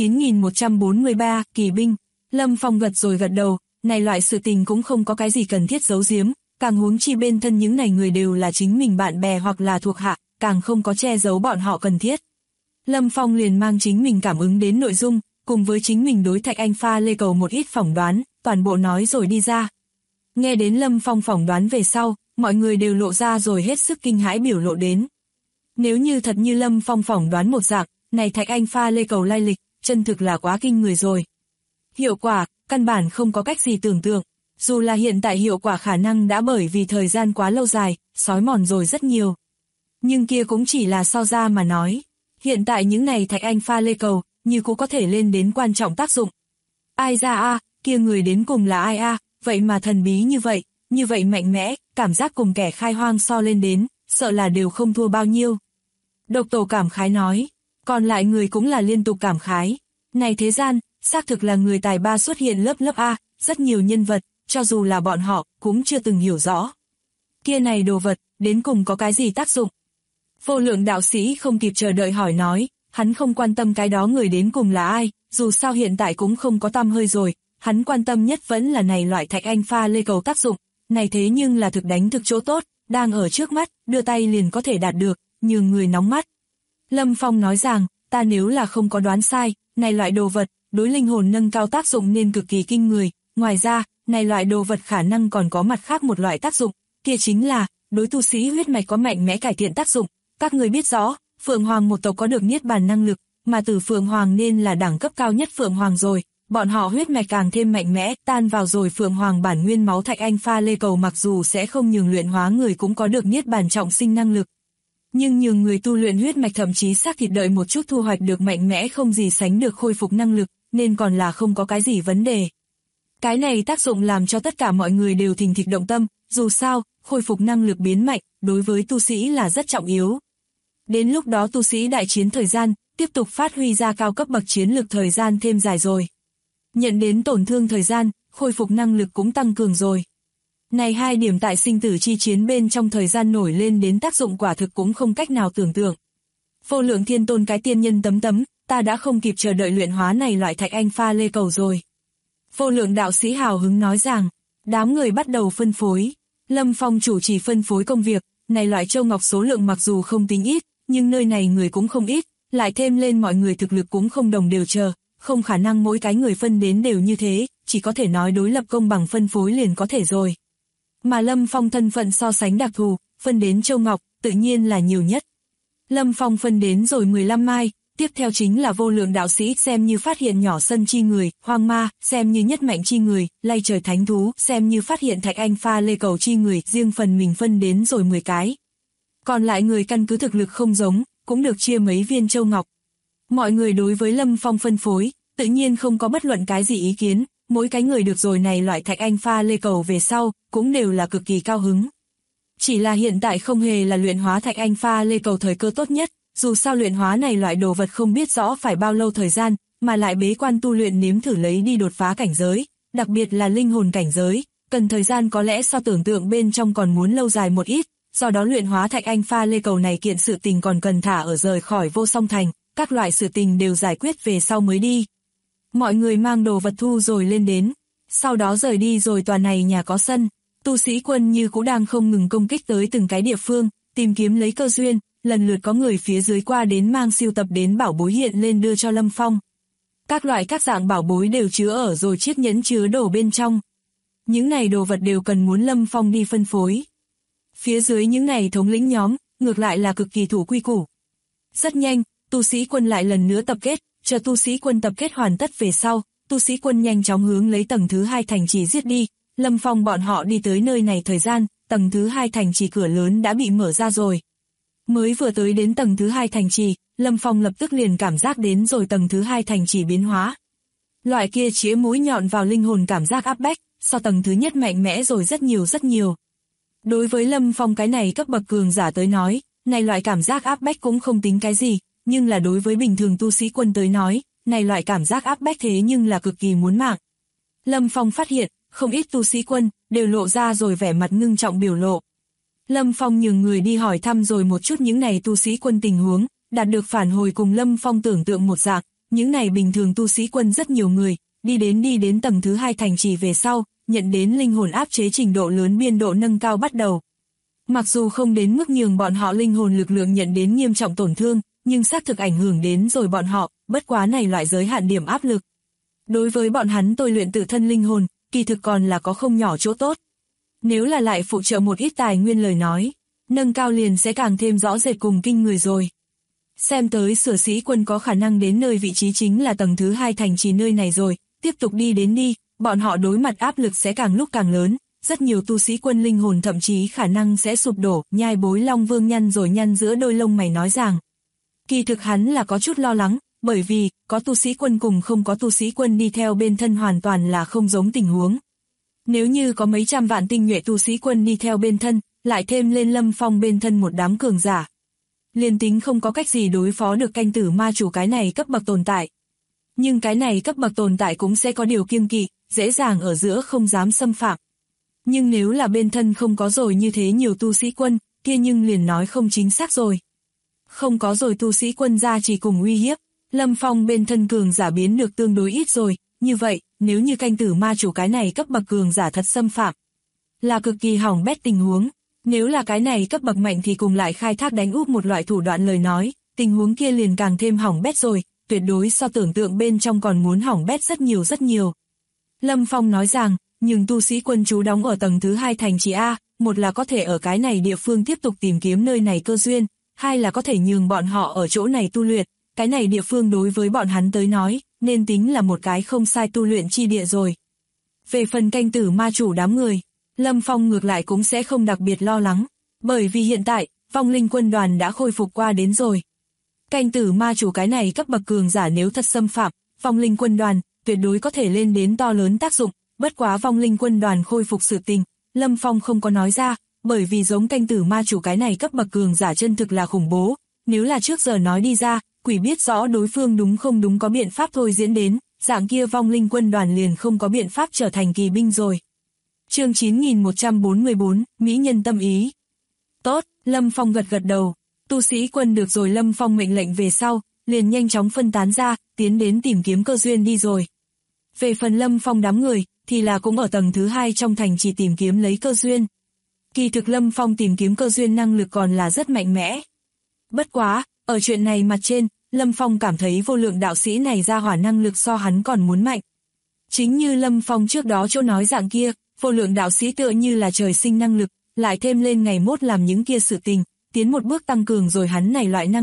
9143, Kỳ binh. Lâm Phong gật rồi gật đầu, này loại sự tình cũng không có cái gì cần thiết giấu giếm, càng huống chi bên thân những này người đều là chính mình bạn bè hoặc là thuộc hạ, càng không có che giấu bọn họ cần thiết. Lâm Phong liền mang chính mình cảm ứng đến nội dung, cùng với chính mình đối thạch anh pha lê cầu một ít phỏng đoán, toàn bộ nói rồi đi ra. Nghe đến Lâm Phong phỏng đoán về sau, mọi người đều lộ ra rồi hết sức kinh hãi biểu lộ đến. Nếu như thật như Lâm Phong phỏng đoán một dạng, này thạch anh pha lê cầu lai lịch, chân thực là quá kinh người rồi. Hiệu quả, căn bản không có cách gì tưởng tượng, dù là hiện tại hiệu quả khả năng đã bởi vì thời gian quá lâu dài, xói mòn rồi rất nhiều. Nhưng kia cũng chỉ là so ra mà nói. Hiện tại những này thạch anh pha lê cầu, như cũng có thể lên đến quan trọng tác dụng. Ai ra a, kia người đến cùng là ai a, vậy mà thần bí như vậy mạnh mẽ, cảm giác cùng kẻ khai hoang so lên đến, sợ là đều không thua bao nhiêu. Độc Tổ cảm khái nói, còn lại người cũng là liên tục cảm khái. Này thế gian, xác thực là người tài ba xuất hiện lớp A, rất nhiều nhân vật, cho dù là bọn họ, cũng chưa từng hiểu rõ. Kia này đồ vật, đến cùng có cái gì tác dụng? Vô Lượng đạo sĩ không kịp chờ đợi hỏi nói, hắn không quan tâm cái đó người đến cùng là ai, dù sao hiện tại cũng không có tăm hơi rồi, hắn quan tâm nhất vẫn là này loại thạch anh pha lê cầu tác dụng, này thế nhưng là thực đánh thực chỗ tốt, đang ở trước mắt, đưa tay liền có thể đạt được, nhường người nóng mắt. Lâm Phong nói rằng, ta nếu là không có đoán sai, này loại đồ vật, đối linh hồn nâng cao tác dụng nên cực kỳ kinh người, ngoài ra, này loại đồ vật khả năng còn có mặt khác một loại tác dụng, kia chính là, đối tu sĩ huyết mạch có mạnh mẽ cải thiện tác dụng. Các người biết rõ, Phượng Hoàng một tộc có được niết bàn năng lực, mà Tử Phượng Hoàng nên là đẳng cấp cao nhất Phượng Hoàng rồi, bọn họ huyết mạch càng thêm mạnh mẽ, tan vào rồi Phượng Hoàng bản nguyên máu thạch anh pha lê cầu mặc dù sẽ không nhường luyện hóa người cũng có được niết bàn trọng sinh năng lực. Nhưng nhường người tu luyện huyết mạch thậm chí xác thịt đợi một chút thu hoạch được mạnh mẽ không gì sánh được khôi phục năng lực, nên còn là không có cái gì vấn đề. Cái này tác dụng làm cho tất cả mọi người đều thình thịch động tâm, dù sao, khôi phục năng lực biến mạnh, đối với tu sĩ là rất trọng yếu. Đến lúc đó tu sĩ đại chiến thời gian, tiếp tục phát huy ra cao cấp bậc chiến lực thời gian thêm dài rồi. Nhận đến tổn thương thời gian, khôi phục năng lực cũng tăng cường rồi. Này hai điểm tại sinh tử chi chiến bên trong thời gian nổi lên đến tác dụng quả thực cũng không cách nào tưởng tượng. Vô Lượng Thiên Tôn cái tiên nhân tấm, ta đã không kịp chờ đợi luyện hóa này loại thạch anh pha lê cầu rồi. Vô Lượng đạo sĩ hào hứng nói rằng, đám người bắt đầu phân phối. Lâm Phong chủ trì phân phối công việc, này loại châu ngọc số lượng mặc dù không tính ít, nhưng nơi này người cũng không ít, lại thêm lên mọi người thực lực cũng không đồng đều chờ, không khả năng mỗi cái người phân đến đều như thế, chỉ có thể nói đối lập công bằng phân phối liền có thể rồi. Mà Lâm Phong thân phận so sánh đặc thù, phân đến châu ngọc, tự nhiên là nhiều nhất. Lâm Phong phân đến rồi 15 mai, tiếp theo chính là vô lượng đạo sĩ xem như phát hiện nhỏ sân chi người, hoang ma, xem như nhất mạnh chi người, lay trời thánh thú, xem như phát hiện thạch anh pha lê cầu chi người, riêng phần mình phân đến rồi 10 cái. Còn lại người căn cứ thực lực không giống, cũng được chia mấy viên châu ngọc. Mọi người đối với Lâm Phong phân phối, tự nhiên không có bất luận cái gì ý kiến, mỗi cái người được rồi này loại thạch anh pha lê cầu về sau, cũng đều là cực kỳ cao hứng. Chỉ là hiện tại không hề là luyện hóa thạch anh pha lê cầu thời cơ tốt nhất, dù sao luyện hóa này loại đồ vật không biết rõ phải bao lâu thời gian, mà lại bế quan tu luyện nếm thử lấy đi đột phá cảnh giới, đặc biệt là linh hồn cảnh giới, cần thời gian có lẽ so tưởng tượng bên trong còn muốn lâu dài một ít, do đó luyện hóa thạch anh pha lê cầu này kiện sự tình còn cần thả ở rời khỏi Vô Song Thành, các loại sự tình đều giải quyết về sau mới đi. Mọi người mang đồ vật thu rồi lên đến, sau đó rời đi rồi tòa này nhà có sân, tu sĩ quân như cũng đang không ngừng công kích tới từng cái địa phương, tìm kiếm lấy cơ duyên, lần lượt có người phía dưới qua đến mang siêu tập đến bảo bối hiện lên đưa cho Lâm Phong. Các loại các dạng bảo bối đều chứa ở rồi chiếc nhẫn chứa đồ bên trong. Những này đồ vật đều cần muốn Lâm Phong đi phân phối. Phía dưới những này thống lĩnh nhóm, ngược lại là cực kỳ thủ quy củ. Rất nhanh, tu sĩ quân lại lần nữa tập kết, chờ tu sĩ quân tập kết hoàn tất về sau, tu sĩ quân nhanh chóng hướng lấy tầng thứ 2 thành trì giết đi. Lâm Phong bọn họ đi tới nơi này thời gian, tầng thứ 2 thành trì cửa lớn đã bị mở ra rồi. Mới vừa tới đến tầng thứ 2 thành trì, Lâm Phong lập tức liền cảm giác đến rồi tầng thứ 2 thành trì biến hóa. Loại kia chĩa mũi nhọn vào linh hồn cảm giác áp bách, so tầng thứ nhất mạnh mẽ rồi rất nhiều rất nhiều. Đối với Lâm Phong cái này cấp bậc cường giả tới nói, này loại cảm giác áp bách cũng không tính cái gì, nhưng là đối với bình thường tu sĩ quân tới nói, này loại cảm giác áp bách thế nhưng là cực kỳ muốn mạng. Lâm Phong phát hiện, không ít tu sĩ quân, đều lộ ra rồi vẻ mặt ngưng trọng biểu lộ. Lâm Phong nhường người đi hỏi thăm rồi một chút những này tu sĩ quân tình huống, đạt được phản hồi cùng Lâm Phong tưởng tượng một dạng, những này bình thường tu sĩ quân rất nhiều người, đi đến tầng thứ 2 thành trì về sau, nhận đến linh hồn áp chế trình độ lớn biên độ nâng cao bắt đầu. Mặc dù không đến mức nhường bọn họ linh hồn lực lượng nhận đến nghiêm trọng tổn thương, nhưng xác thực ảnh hưởng đến rồi bọn họ, bất quá này loại giới hạn điểm áp lực. Đối với bọn hắn tôi luyện tự thân linh hồn, kỳ thực còn là có không nhỏ chỗ tốt. Nếu là lại phụ trợ một ít tài nguyên lời nói, nâng cao liền sẽ càng thêm rõ rệt cùng kinh người rồi. Xem tới Sở Sĩ Quân có khả năng đến nơi vị trí chính là tầng thứ 2 thành trì nơi này rồi, tiếp tục đi đến đi, bọn họ đối mặt áp lực sẽ càng lúc càng lớn, rất nhiều tu sĩ quân linh hồn thậm chí khả năng sẽ sụp đổ, Nhai Bối Long Vương nhăn giữa đôi lông mày nói rằng. Kỳ thực hắn là có chút lo lắng, bởi vì, có tu sĩ quân cùng không có tu sĩ quân đi theo bên thân hoàn toàn là không giống tình huống. Nếu như có mấy trăm vạn tinh nhuệ tu sĩ quân đi theo bên thân, lại thêm lên Lâm Phong bên thân một đám cường giả. Liên tính không có cách gì đối phó được canh tử ma chủ cái này cấp bậc tồn tại. Nhưng cái này cấp bậc tồn tại cũng sẽ có điều kiêng kỵ, dễ dàng ở giữa không dám xâm phạm. Nhưng nếu là bên thân không có rồi như thế nhiều tu sĩ quân, kia nhưng liền nói không chính xác rồi. Không có rồi tu sĩ quân ra chỉ cùng uy hiếp, Lâm Phong bên thân cường giả biến được tương đối ít rồi, như vậy, nếu như canh tử ma chủ cái này cấp bậc cường giả thật xâm phạm, là cực kỳ hỏng bét tình huống. Nếu là cái này cấp bậc mạnh thì cùng lại khai thác đánh úp một loại thủ đoạn lời nói, tình huống kia liền càng thêm hỏng bét rồi, tuyệt đối so tưởng tượng bên trong còn muốn hỏng bét rất nhiều rất nhiều. Lâm Phong nói rằng, nhưng tu sĩ quân trú đóng ở tầng thứ 2 thành trì A, một là có thể ở cái này địa phương tiếp tục tìm kiếm nơi này cơ duyên, hai là có thể nhường bọn họ ở chỗ này tu luyện, cái này địa phương đối với bọn hắn tới nói, nên tính là một cái không sai tu luyện chi địa rồi. Về phần canh tử ma chủ đám người, Lâm Phong ngược lại cũng sẽ không đặc biệt lo lắng, bởi vì hiện tại, vong linh quân đoàn đã khôi phục qua đến rồi. Canh tử ma chủ cái này cấp bậc cường giả nếu thật xâm phạm, vong linh quân đoàn tuyệt đối có thể lên đến to lớn tác dụng, bất quá vong linh quân đoàn khôi phục sự tình, Lâm Phong không có nói ra, bởi vì giống canh tử ma chủ cái này cấp bậc cường giả chân thực là khủng bố, nếu là trước giờ nói đi ra, quỷ biết rõ đối phương đúng không đúng có biện pháp thôi diễn đến, dạng kia vong linh quân đoàn liền không có biện pháp trở thành kỳ binh rồi. Chương 9144, Mỹ nhân tâm ý. Tốt, Lâm Phong gật đầu, tu sĩ quân được rồi Lâm Phong mệnh lệnh về sau, liền nhanh chóng phân tán ra, tiến đến tìm kiếm cơ duyên đi rồi. Về phần Lâm Phong đám người, thì là cũng ở tầng thứ 2 trong thành chỉ tìm kiếm lấy cơ duyên. Kỳ thực Lâm Phong tìm kiếm cơ duyên năng lực còn là rất mạnh mẽ. Bất quá, ở chuyện này mặt trên, Lâm Phong cảm thấy vô lượng đạo sĩ này ra hỏa năng lực so hắn còn muốn mạnh. Chính như Lâm Phong trước đó chỗ nói dạng kia, vô lượng đạo sĩ tựa như là trời sinh năng lực, lại thêm lên ngày mốt làm những kia sự tình, tiến một bước tăng cường rồi hắn này loại năng lực,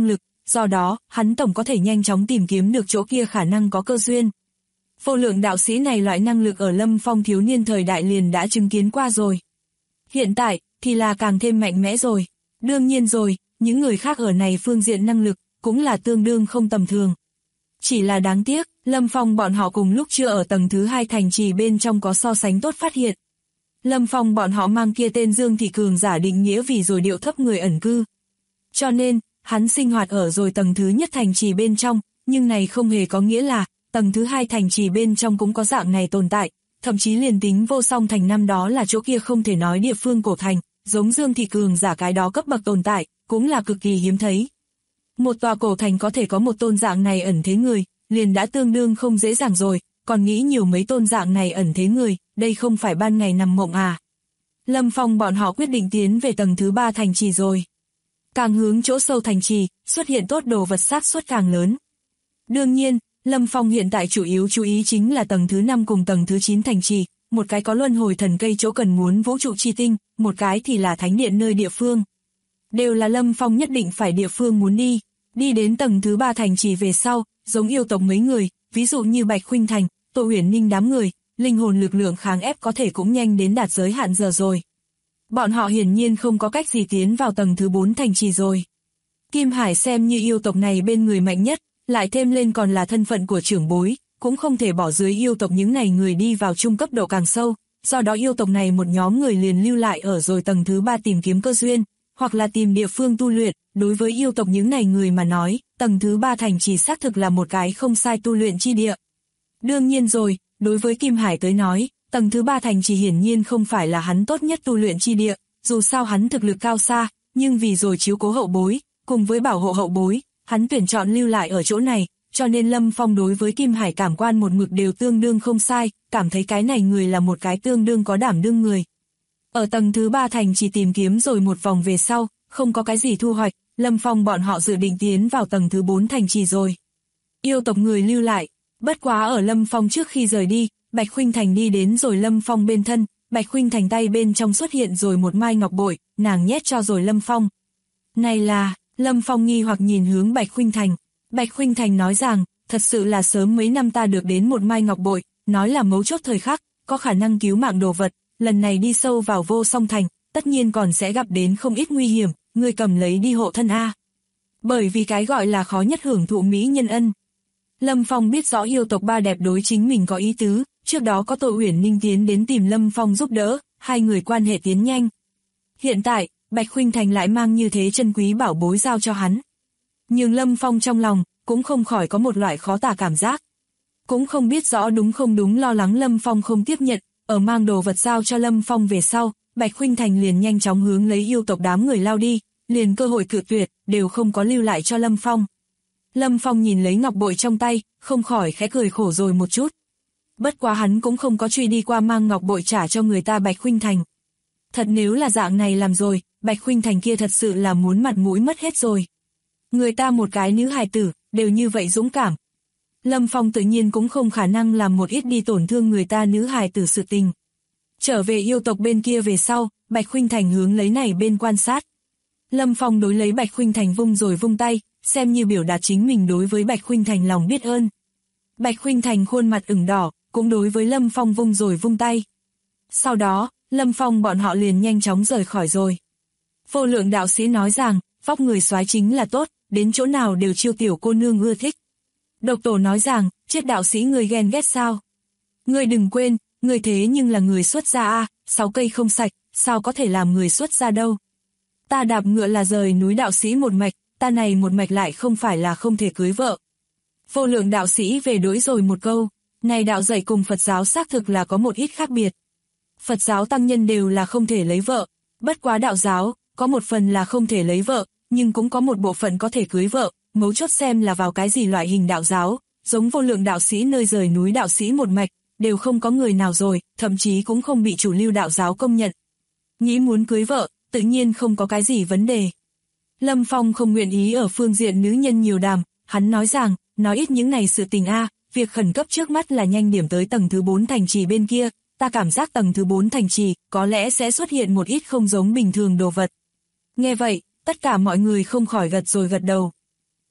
do đó, hắn tổng có thể nhanh chóng tìm kiếm được chỗ kia khả năng có cơ duyên. Vô lượng đạo sĩ này loại năng lực ở Lâm Phong thiếu niên thời đại liền đã chứng kiến qua rồi. Hiện tại, thì là càng thêm mạnh mẽ rồi. Đương nhiên rồi, những người khác ở này phương diện năng lực, cũng là tương đương không tầm thường. Chỉ là đáng tiếc, Lâm Phong bọn họ cùng lúc chưa ở tầng thứ 2 thành trì bên trong có so sánh tốt phát hiện. Lâm Phong bọn họ mang kia tên Dương Thị Cường giả định nghĩa vì rồi điệu thấp người ẩn cư. Cho nên, hắn sinh hoạt ở rồi tầng thứ nhất thành trì bên trong, nhưng này không hề có nghĩa là, tầng thứ 2 thành trì bên trong cũng có dạng này tồn tại, thậm chí liền tính Vô Song thành năm đó là chỗ kia không thể nói địa phương cổ thành, giống Dương Thị Cường giả cái đó cấp bậc tồn tại, cũng là cực kỳ hiếm thấy. Một tòa cổ thành có thể có một tôn dạng này ẩn thế người, liền đã tương đương không dễ dàng rồi, còn nghĩ nhiều mấy tôn dạng này ẩn thế người, đây không phải ban ngày nằm mộng à. Lâm Phong bọn họ quyết định tiến về tầng thứ 3 thành trì rồi. Càng hướng chỗ sâu thành trì, xuất hiện tốt đồ vật xác suất càng lớn. Đương nhiên, Lâm Phong hiện tại chủ yếu chú ý chính là tầng thứ 5 cùng tầng thứ 9 thành trì, một cái có luân hồi thần cây chỗ cần muốn vũ trụ chi tinh, một cái thì là thánh điện nơi địa phương. Đều là Lâm Phong nhất định phải địa phương muốn đi. Đi đến tầng thứ 3 thành trì về sau, giống yêu tộc mấy người, ví dụ như Bạch Khuynh Thành, Tô Uyển Ninh đám người, linh hồn lực lượng kháng ép có thể cũng nhanh đến đạt giới hạn giờ rồi. Bọn họ hiển nhiên không có cách gì tiến vào tầng thứ 4 thành trì rồi. Kim Hải xem như yêu tộc này bên người mạnh nhất, lại thêm lên còn là thân phận của trưởng bối, cũng không thể bỏ dưới yêu tộc những này người đi vào trung cấp độ càng sâu, do đó yêu tộc này một nhóm người liền lưu lại ở rồi tầng thứ 3 tìm kiếm cơ duyên, hoặc là tìm địa phương tu luyện. Đối với yêu tộc những này người mà nói, tầng thứ 3 thành trì xác thực là một cái không sai tu luyện chi địa. Đương nhiên rồi, đối với Kim Hải tới nói, tầng thứ 3 thành trì hiển nhiên không phải là hắn tốt nhất tu luyện chi địa, dù sao hắn thực lực cao xa, nhưng vì rồi chiếu cố hậu bối, cùng với bảo hộ hậu bối, hắn tuyển chọn lưu lại ở chỗ này, cho nên Lâm Phong đối với Kim Hải cảm quan một mực đều tương đương không sai, cảm thấy cái này người là một cái tương đương có đảm đương người. Ở tầng thứ 3 thành trì tìm kiếm rồi một vòng về sau, không có cái gì thu hoạch, Lâm Phong bọn họ dự định tiến vào tầng thứ 4 thành trì rồi. Yêu tộc người lưu lại, bất quá ở Lâm Phong trước khi rời đi, Bạch Khuynh Thành đi đến rồi Lâm Phong bên thân, Bạch Khuynh Thành tay bên trong xuất hiện rồi một mai ngọc bội, nàng nhét cho rồi Lâm Phong. Này là, Lâm Phong nghi hoặc nhìn hướng Bạch Khuynh Thành. Bạch Khuynh Thành nói rằng, thật sự là sớm mấy năm ta được đến một mai ngọc bội, nói là mấu chốt thời khắc, có khả năng cứu mạng đồ vật, lần này đi sâu vào Vô Song thành, tất nhiên còn sẽ gặp đến không ít nguy hiểm, ngươi cầm lấy đi hộ thân a. Bởi vì cái gọi là khó nhất hưởng thụ mỹ nhân ân. Lâm Phong biết rõ yêu tộc ba đẹp đối chính mình có ý tứ, trước đó có Tô Uyển Ninh tiến đến tìm Lâm Phong giúp đỡ, hai người quan hệ tiến nhanh. Hiện tại, Bạch Khuynh Thành lại mang như thế chân quý bảo bối giao cho hắn. Nhưng Lâm Phong trong lòng, cũng không khỏi có một loại khó tả cảm giác. Cũng không biết rõ đúng không đúng, lo lắng Lâm Phong không tiếp nhận, ở mang đồ vật giao cho Lâm Phong về sau, Bạch Khuynh Thành liền nhanh chóng hướng lấy yêu tộc đám người lao đi, liền cơ hội cự tuyệt, đều không có lưu lại cho Lâm Phong. Lâm Phong nhìn lấy ngọc bội trong tay, không khỏi khẽ cười khổ rồi một chút. Bất quá hắn cũng không có truy đi qua mang ngọc bội trả cho người ta Bạch Khuynh Thành. Thật nếu là dạng này làm rồi, Bạch Khuynh Thành kia thật sự là muốn mặt mũi mất hết rồi. Người ta một cái nữ hài tử, đều như vậy dũng cảm. Lâm Phong tự nhiên cũng không khả năng làm một ít đi tổn thương người ta nữ hài tử sự tình. Trở về yêu tộc bên kia về sau, Bạch Khuynh Thành hướng lấy này bên quan sát. Lâm Phong đối lấy Bạch Khuynh Thành vung rồi vung tay, xem như biểu đạt chính mình đối với Bạch Khuynh Thành lòng biết ơn. Bạch Khuynh Thành khuôn mặt ửng đỏ, cũng đối với Lâm Phong vung rồi vung tay. Sau đó, Lâm Phong bọn họ liền nhanh chóng rời khỏi rồi. Vô lượng đạo sĩ nói rằng, vóc người soái chính là tốt, đến chỗ nào đều chiêu tiểu cô nương ưa thích. Độc Tổ nói rằng, chết đạo sĩ người ghen ghét sao? Người đừng quên, người thế nhưng là người xuất gia a, 6 cây không sạch, sao có thể làm người xuất gia đâu? Ta đạp ngựa là rời núi đạo sĩ một mạch, ta này một mạch lại không phải là không thể cưới vợ. Vô lượng đạo sĩ về đối rồi một câu, này đạo dạy cùng Phật giáo xác thực là có một ít khác biệt. Phật giáo tăng nhân đều là không thể lấy vợ, bất quá đạo giáo, có một phần là không thể lấy vợ, nhưng cũng có một bộ phận có thể cưới vợ, mấu chốt xem là vào cái gì loại hình đạo giáo, giống vô lượng đạo sĩ nơi rời núi đạo sĩ một mạch, đều không có người nào rồi, thậm chí cũng không bị chủ lưu đạo giáo công nhận. Nghĩ muốn cưới vợ, tự nhiên không có cái gì vấn đề. Lâm Phong không nguyện ý ở phương diện nữ nhân nhiều đàm, hắn nói rằng, nói ít những này sự tình việc khẩn cấp trước mắt là nhanh điểm tới tầng thứ 4 thành trì bên kia, ta cảm giác tầng thứ 4 thành trì, có lẽ sẽ xuất hiện một ít không giống bình thường đồ vật. Nghe vậy, tất cả mọi người không khỏi gật rồi gật đầu.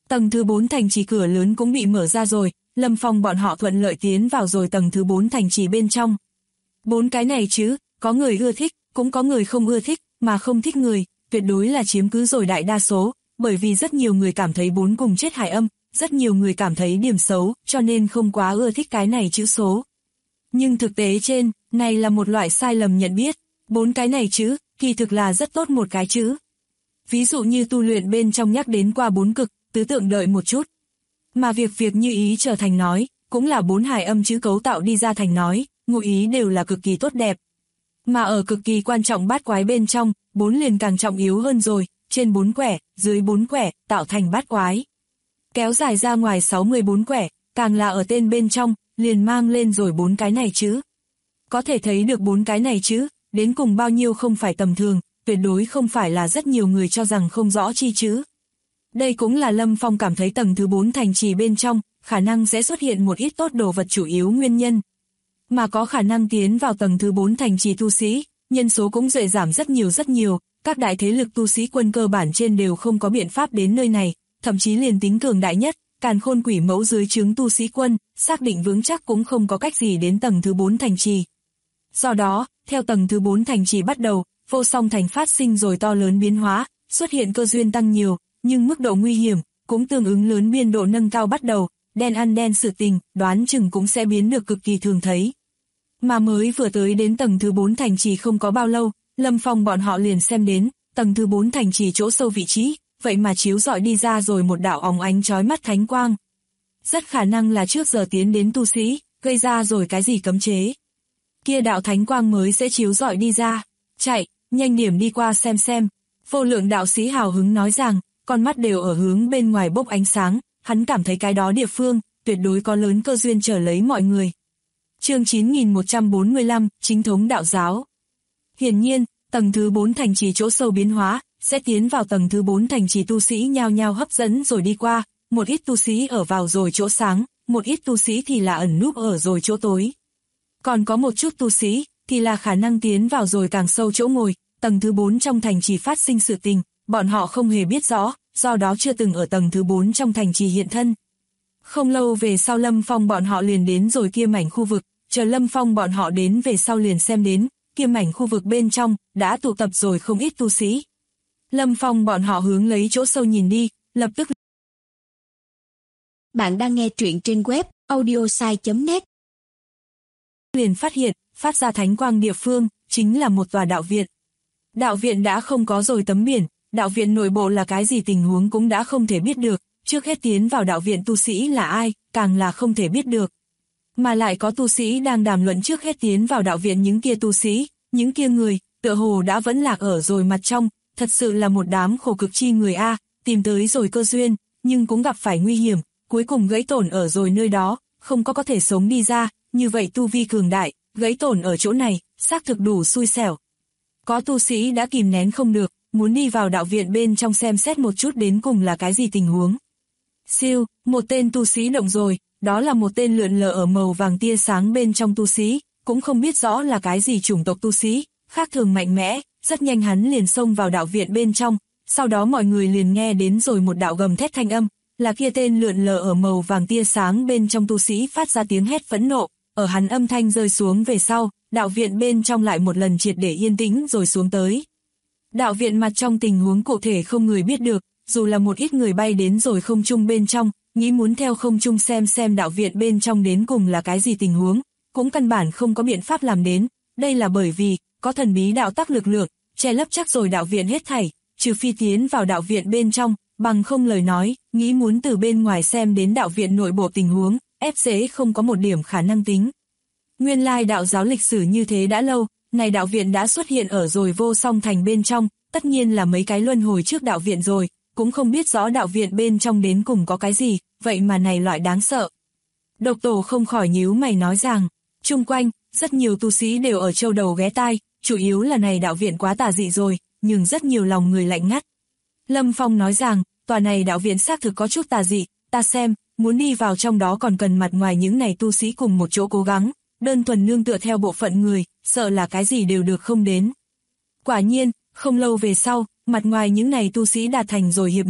Tầng thứ 4 thành trì cửa lớn cũng bị mở ra rồi, Lâm Phong bọn họ thuận lợi tiến vào rồi tầng thứ 4 thành trì bên trong. 4 cái này chứ, có người ưa thích, cũng có người không ưa thích, mà không thích người, tuyệt đối là chiếm cứ rồi đại đa số, bởi vì rất nhiều người cảm thấy 4 cùng chết hải âm, rất nhiều người cảm thấy điểm xấu, cho nên không quá ưa thích cái này chữ số. Nhưng thực tế trên, này là một loại sai lầm nhận biết, 4 cái này chữ, kỳ thực là rất tốt một cái chữ. Ví dụ như tu luyện bên trong nhắc đến qua 4 cực, tứ tượng đợi một chút. Mà việc như ý trở thành nói, cũng là 4 hải âm chữ cấu tạo đi ra thành nói, ngụ ý đều là cực kỳ tốt đẹp. Mà ở cực kỳ quan trọng bát quái bên trong, 4 liền càng trọng yếu hơn rồi, trên 4 quẻ, dưới 4 quẻ, tạo thành bát quái. Kéo dài ra ngoài 64 quẻ, càng là ở tên bên trong, liền mang lên rồi 4 cái này chứ. Có thể thấy được 4 cái này chứ, đến cùng bao nhiêu không phải tầm thường, tuyệt đối không phải là rất nhiều người cho rằng không rõ chi chữ. Đây cũng là Lâm Phong cảm thấy tầng thứ 4 thành trì bên trong, khả năng sẽ xuất hiện một ít tốt đồ vật chủ yếu nguyên nhân. Mà có khả năng tiến vào tầng thứ 4 thành trì tu sĩ, nhân số cũng dễ giảm rất nhiều, các đại thế lực tu sĩ quân cơ bản trên đều không có biện pháp đến nơi này, thậm chí liền tính cường đại nhất, Càn Khôn Quỷ Mẫu dưới trướng tu sĩ quân, xác định vững chắc cũng không có cách gì đến tầng thứ 4 thành trì. Do đó, theo tầng thứ 4 thành trì bắt đầu, Vô Song Thành phát sinh rồi to lớn biến hóa, xuất hiện cơ duyên tăng nhiều, nhưng mức độ nguy hiểm cũng tương ứng lớn biên độ nâng cao bắt đầu, đen ăn đen sự tình, đoán chừng cũng sẽ biến được cực kỳ thường thấy. Mà mới vừa tới đến tầng thứ 4 thành trì không có bao lâu, Lâm Phong bọn họ liền xem đến, tầng thứ 4 thành trì chỗ sâu vị trí, vậy mà chiếu rọi đi ra rồi một đạo óng ánh chói mắt thánh quang. Rất khả năng là trước giờ tiến đến tu sĩ, gây ra rồi cái gì cấm chế. Kia đạo thánh quang mới sẽ chiếu rọi đi ra, chạy, nhanh điểm đi qua xem. Vô Lượng đạo sĩ hào hứng nói rằng, con mắt đều ở hướng bên ngoài bốc ánh sáng, hắn cảm thấy cái đó địa phương, tuyệt đối có lớn cơ duyên trở lấy mọi người. Chương 9145, chính thống đạo giáo. Hiển nhiên, tầng thứ 4 thành trì chỗ sâu biến hóa, sẽ tiến vào tầng thứ 4 thành trì tu sĩ nhao nhao hấp dẫn rồi đi qua, một ít tu sĩ ở vào rồi chỗ sáng, một ít tu sĩ thì là ẩn núp ở rồi chỗ tối. Còn có một chút tu sĩ, thì là khả năng tiến vào rồi càng sâu chỗ ngồi, tầng thứ 4 trong thành trì phát sinh sự tình, bọn họ không hề biết rõ, do đó chưa từng ở tầng thứ 4 trong thành trì hiện thân. Không lâu về sau Lâm Phong bọn họ liền đến rồi kia mảnh khu vực, chờ Lâm Phong bọn họ đến về sau liền xem đến, kia mảnh khu vực bên trong, đã tụ tập rồi không ít tu sĩ. Lâm Phong bọn họ hướng lấy chỗ sâu nhìn đi, lập tức. Bạn đang nghe truyện trên web audiosai.net. Liền phát hiện, phát ra thánh quang địa phương, chính là một tòa đạo viện. Đạo viện đã không có rồi tấm biển, đạo viện nội bộ là cái gì tình huống cũng đã không thể biết được, trước hết tiến vào đạo viện tu sĩ là ai, càng là không thể biết được. Mà lại có tu sĩ đang đàm luận trước hết tiến vào đạo viện những kia tu sĩ, những kia người, tựa hồ đã vẫn lạc ở rồi mặt trong, thật sự là một đám khổ cực chi người a, tìm tới rồi cơ duyên, nhưng cũng gặp phải nguy hiểm, cuối cùng gãy tổn ở rồi nơi đó, không có thể sống đi ra, như vậy tu vi cường đại, gãy tổn ở chỗ này, xác thực đủ xui xẻo. Có tu sĩ đã kìm nén không được, muốn đi vào đạo viện bên trong xem xét một chút đến cùng là cái gì tình huống. Siêu, một tên tu sĩ động rồi, đó là một tên lượn lờ ở màu vàng tia sáng bên trong tu sĩ, cũng không biết rõ là cái gì chủng tộc tu sĩ, khác thường mạnh mẽ, rất nhanh hắn liền xông vào đạo viện bên trong, sau đó mọi người liền nghe đến rồi một đạo gầm thét thanh âm, là kia tên lượn lờ ở màu vàng tia sáng bên trong tu sĩ phát ra tiếng hét phẫn nộ, ở hắn âm thanh rơi xuống về sau, đạo viện bên trong lại một lần triệt để yên tĩnh rồi xuống tới. Đạo viện mặt trong tình huống cụ thể không người biết được, dù là một ít người bay đến rồi không trung bên trong, nghĩ muốn theo không trung xem đạo viện bên trong đến cùng là cái gì tình huống, cũng căn bản không có biện pháp làm đến, đây là bởi vì, có thần bí đạo tắc lực lượng, che lấp chắc rồi đạo viện hết thảy, trừ phi tiến vào đạo viện bên trong, bằng không lời nói, nghĩ muốn từ bên ngoài xem đến đạo viện nội bộ tình huống, ép dễ không có một điểm khả năng tính. Nguyên lai đạo giáo lịch sử như thế đã lâu, này đạo viện đã xuất hiện ở rồi Vô Song Thành bên trong, tất nhiên là mấy cái luân hồi trước đạo viện rồi, cũng không biết rõ đạo viện bên trong đến cùng có cái gì, vậy mà này loại đáng sợ. Độc Tổ không khỏi nhíu mày nói rằng, chung quanh, rất nhiều tu sĩ đều ở châu đầu ghé tai, chủ yếu là này đạo viện quá tà dị rồi, nhưng rất nhiều lòng người lạnh ngắt. Lâm Phong nói rằng, tòa này đạo viện xác thực có chút tà dị, ta xem, muốn đi vào trong đó còn cần mặt ngoài những này tu sĩ cùng một chỗ cố gắng, đơn thuần nương tựa theo bộ phận người, sợ là cái gì đều được không đến. Quả nhiên, không lâu về sau, mặt ngoài những này tu sĩ đạt thành rồi hiệp nghị,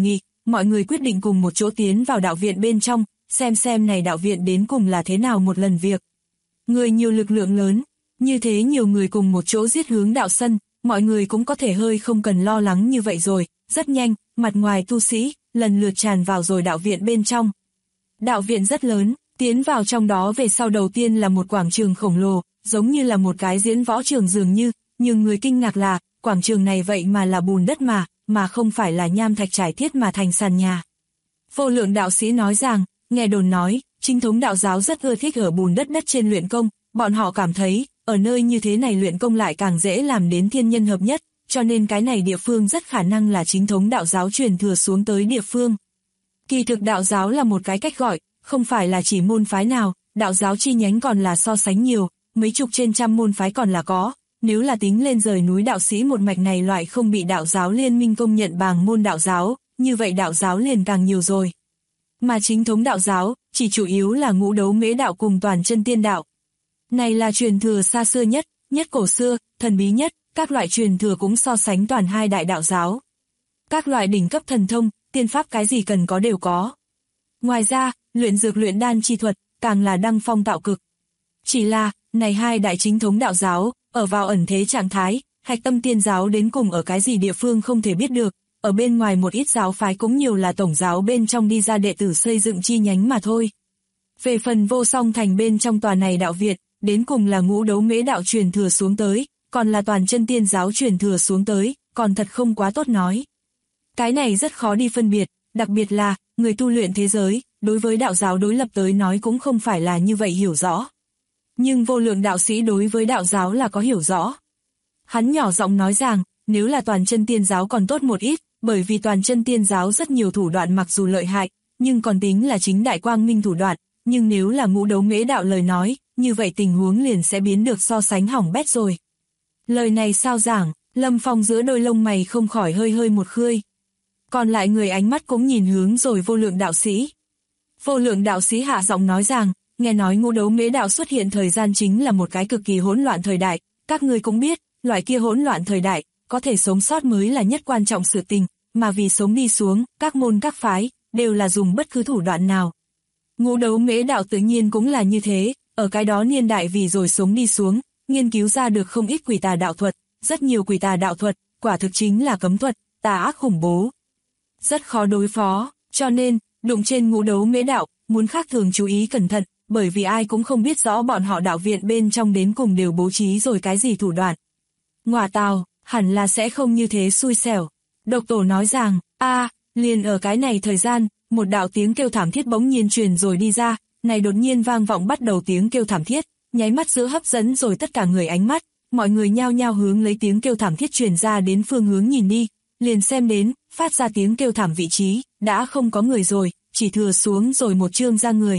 mọi người quyết định cùng một chỗ tiến vào đạo viện bên trong, xem này đạo viện đến cùng là thế nào một lần việc. Người nhiều lực lượng lớn, như thế nhiều người cùng một chỗ giết hướng đạo sân, mọi người cũng có thể hơi không cần lo lắng như vậy rồi, rất nhanh, mặt ngoài tu sĩ, lần lượt tràn vào rồi đạo viện bên trong. Đạo viện rất lớn, tiến vào trong đó về sau đầu tiên là một quảng trường khổng lồ, giống như là một cái diễn võ trường dường như, nhưng người kinh ngạc là, quảng trường này vậy mà là bùn đất mà không phải là nham thạch trải thiết mà thành sàn nhà. Vô lượng đạo sĩ nói rằng, nghe đồn nói, chính thống đạo giáo rất ưa thích ở bùn đất trên luyện công, bọn họ cảm thấy, ở nơi như thế này luyện công lại càng dễ làm đến thiên nhân hợp nhất, cho nên cái này địa phương rất khả năng là chính thống đạo giáo truyền thừa xuống tới địa phương. Kỳ thực đạo giáo là một cái cách gọi, không phải là chỉ môn phái nào, đạo giáo chi nhánh còn là so sánh nhiều, mấy chục trên trăm môn phái còn là có, nếu là tính lên rời núi đạo sĩ một mạch này loại không bị đạo giáo liên minh công nhận bằng môn đạo giáo, như vậy đạo giáo liền càng nhiều rồi. Mà chính thống đạo giáo, chỉ chủ yếu là Ngũ Đấu Mễ đạo cùng Toàn Chân Tiên đạo. Này là truyền thừa xa xưa nhất, nhất cổ xưa, thần bí nhất, các loại truyền thừa cũng so sánh toàn hai đại đạo giáo. Các loại đỉnh cấp thần thông, tiên pháp cái gì cần có đều có. Ngoài ra, luyện dược luyện đan chi thuật, càng là đăng phong tạo cực. Chỉ là, này hai đại chính thống đạo giáo, ở vào ẩn thế trạng thái, hạch tâm tiên giáo đến cùng ở cái gì địa phương không thể biết được, ở bên ngoài một ít giáo phái cũng nhiều là tổng giáo bên trong đi ra đệ tử xây dựng chi nhánh mà thôi. Về phần Vô Song Thành bên trong tòa này đạo viện, đến cùng là Ngũ Đấu Mễ đạo truyền thừa xuống tới, còn là Toàn Chân Tiên giáo truyền thừa xuống tới, còn thật không quá tốt nói. Cái này rất khó đi phân biệt, đặc biệt là, người tu luyện thế giới, đối với đạo giáo đối lập tới nói cũng không phải là như vậy hiểu rõ. Nhưng vô lượng đạo sĩ đối với đạo giáo là có hiểu rõ. Hắn nhỏ giọng nói rằng, nếu là Toàn Chân Tiên giáo còn tốt một ít, bởi vì Toàn Chân Tiên giáo rất nhiều thủ đoạn mặc dù lợi hại, nhưng còn tính là chính đại quang minh thủ đoạn, nhưng nếu là Ngũ Đấu Mễ đạo lời nói, như vậy tình huống liền sẽ biến được so sánh hỏng bét rồi. Lời này sao giảng, Lâm Phong giữa đôi lông mày không khỏi hơi một khơi. Còn lại người ánh mắt cũng nhìn hướng rồi vô lượng đạo sĩ. Vô lượng đạo sĩ hạ giọng nói rằng, nghe nói Ngũ Đấu Mễ đạo xuất hiện thời gian chính là một cái cực kỳ hỗn loạn thời đại, các người cũng biết, loại kia hỗn loạn thời đại, có thể sống sót mới là nhất quan trọng sự tình, mà vì sống đi xuống, các môn các phái, đều là dùng bất cứ thủ đoạn nào. Ngũ Đấu Mễ đạo tự nhiên cũng là như thế, ở cái đó niên đại vì rồi sống đi xuống, nghiên cứu ra được không ít quỷ tà đạo thuật, rất nhiều quỷ tà đạo thuật, quả thực chính là cấm thuật, tà ác khủng bố. Rất khó đối phó, cho nên, đụng trên Ngũ Đấu Mễ đạo, muốn khác thường chú ý cẩn thận, bởi vì ai cũng không biết rõ bọn họ đạo viện bên trong đến cùng đều bố trí rồi cái gì thủ đoạn. Ngọa tào, hẳn là sẽ không như thế xui xẻo. Độc Tổ nói rằng, liền ở cái này thời gian, một đạo tiếng kêu thảm thiết bỗng nhiên truyền rồi đi ra, này đột nhiên vang vọng bắt đầu tiếng kêu thảm thiết, nháy mắt giữa hấp dẫn rồi tất cả người ánh mắt, mọi người nhao nhao hướng lấy tiếng kêu thảm thiết truyền ra đến phương hướng nhìn đi, liền xem đến, phát ra tiếng kêu thảm vị trí, đã không có người rồi, chỉ thừa xuống rồi một chương da người.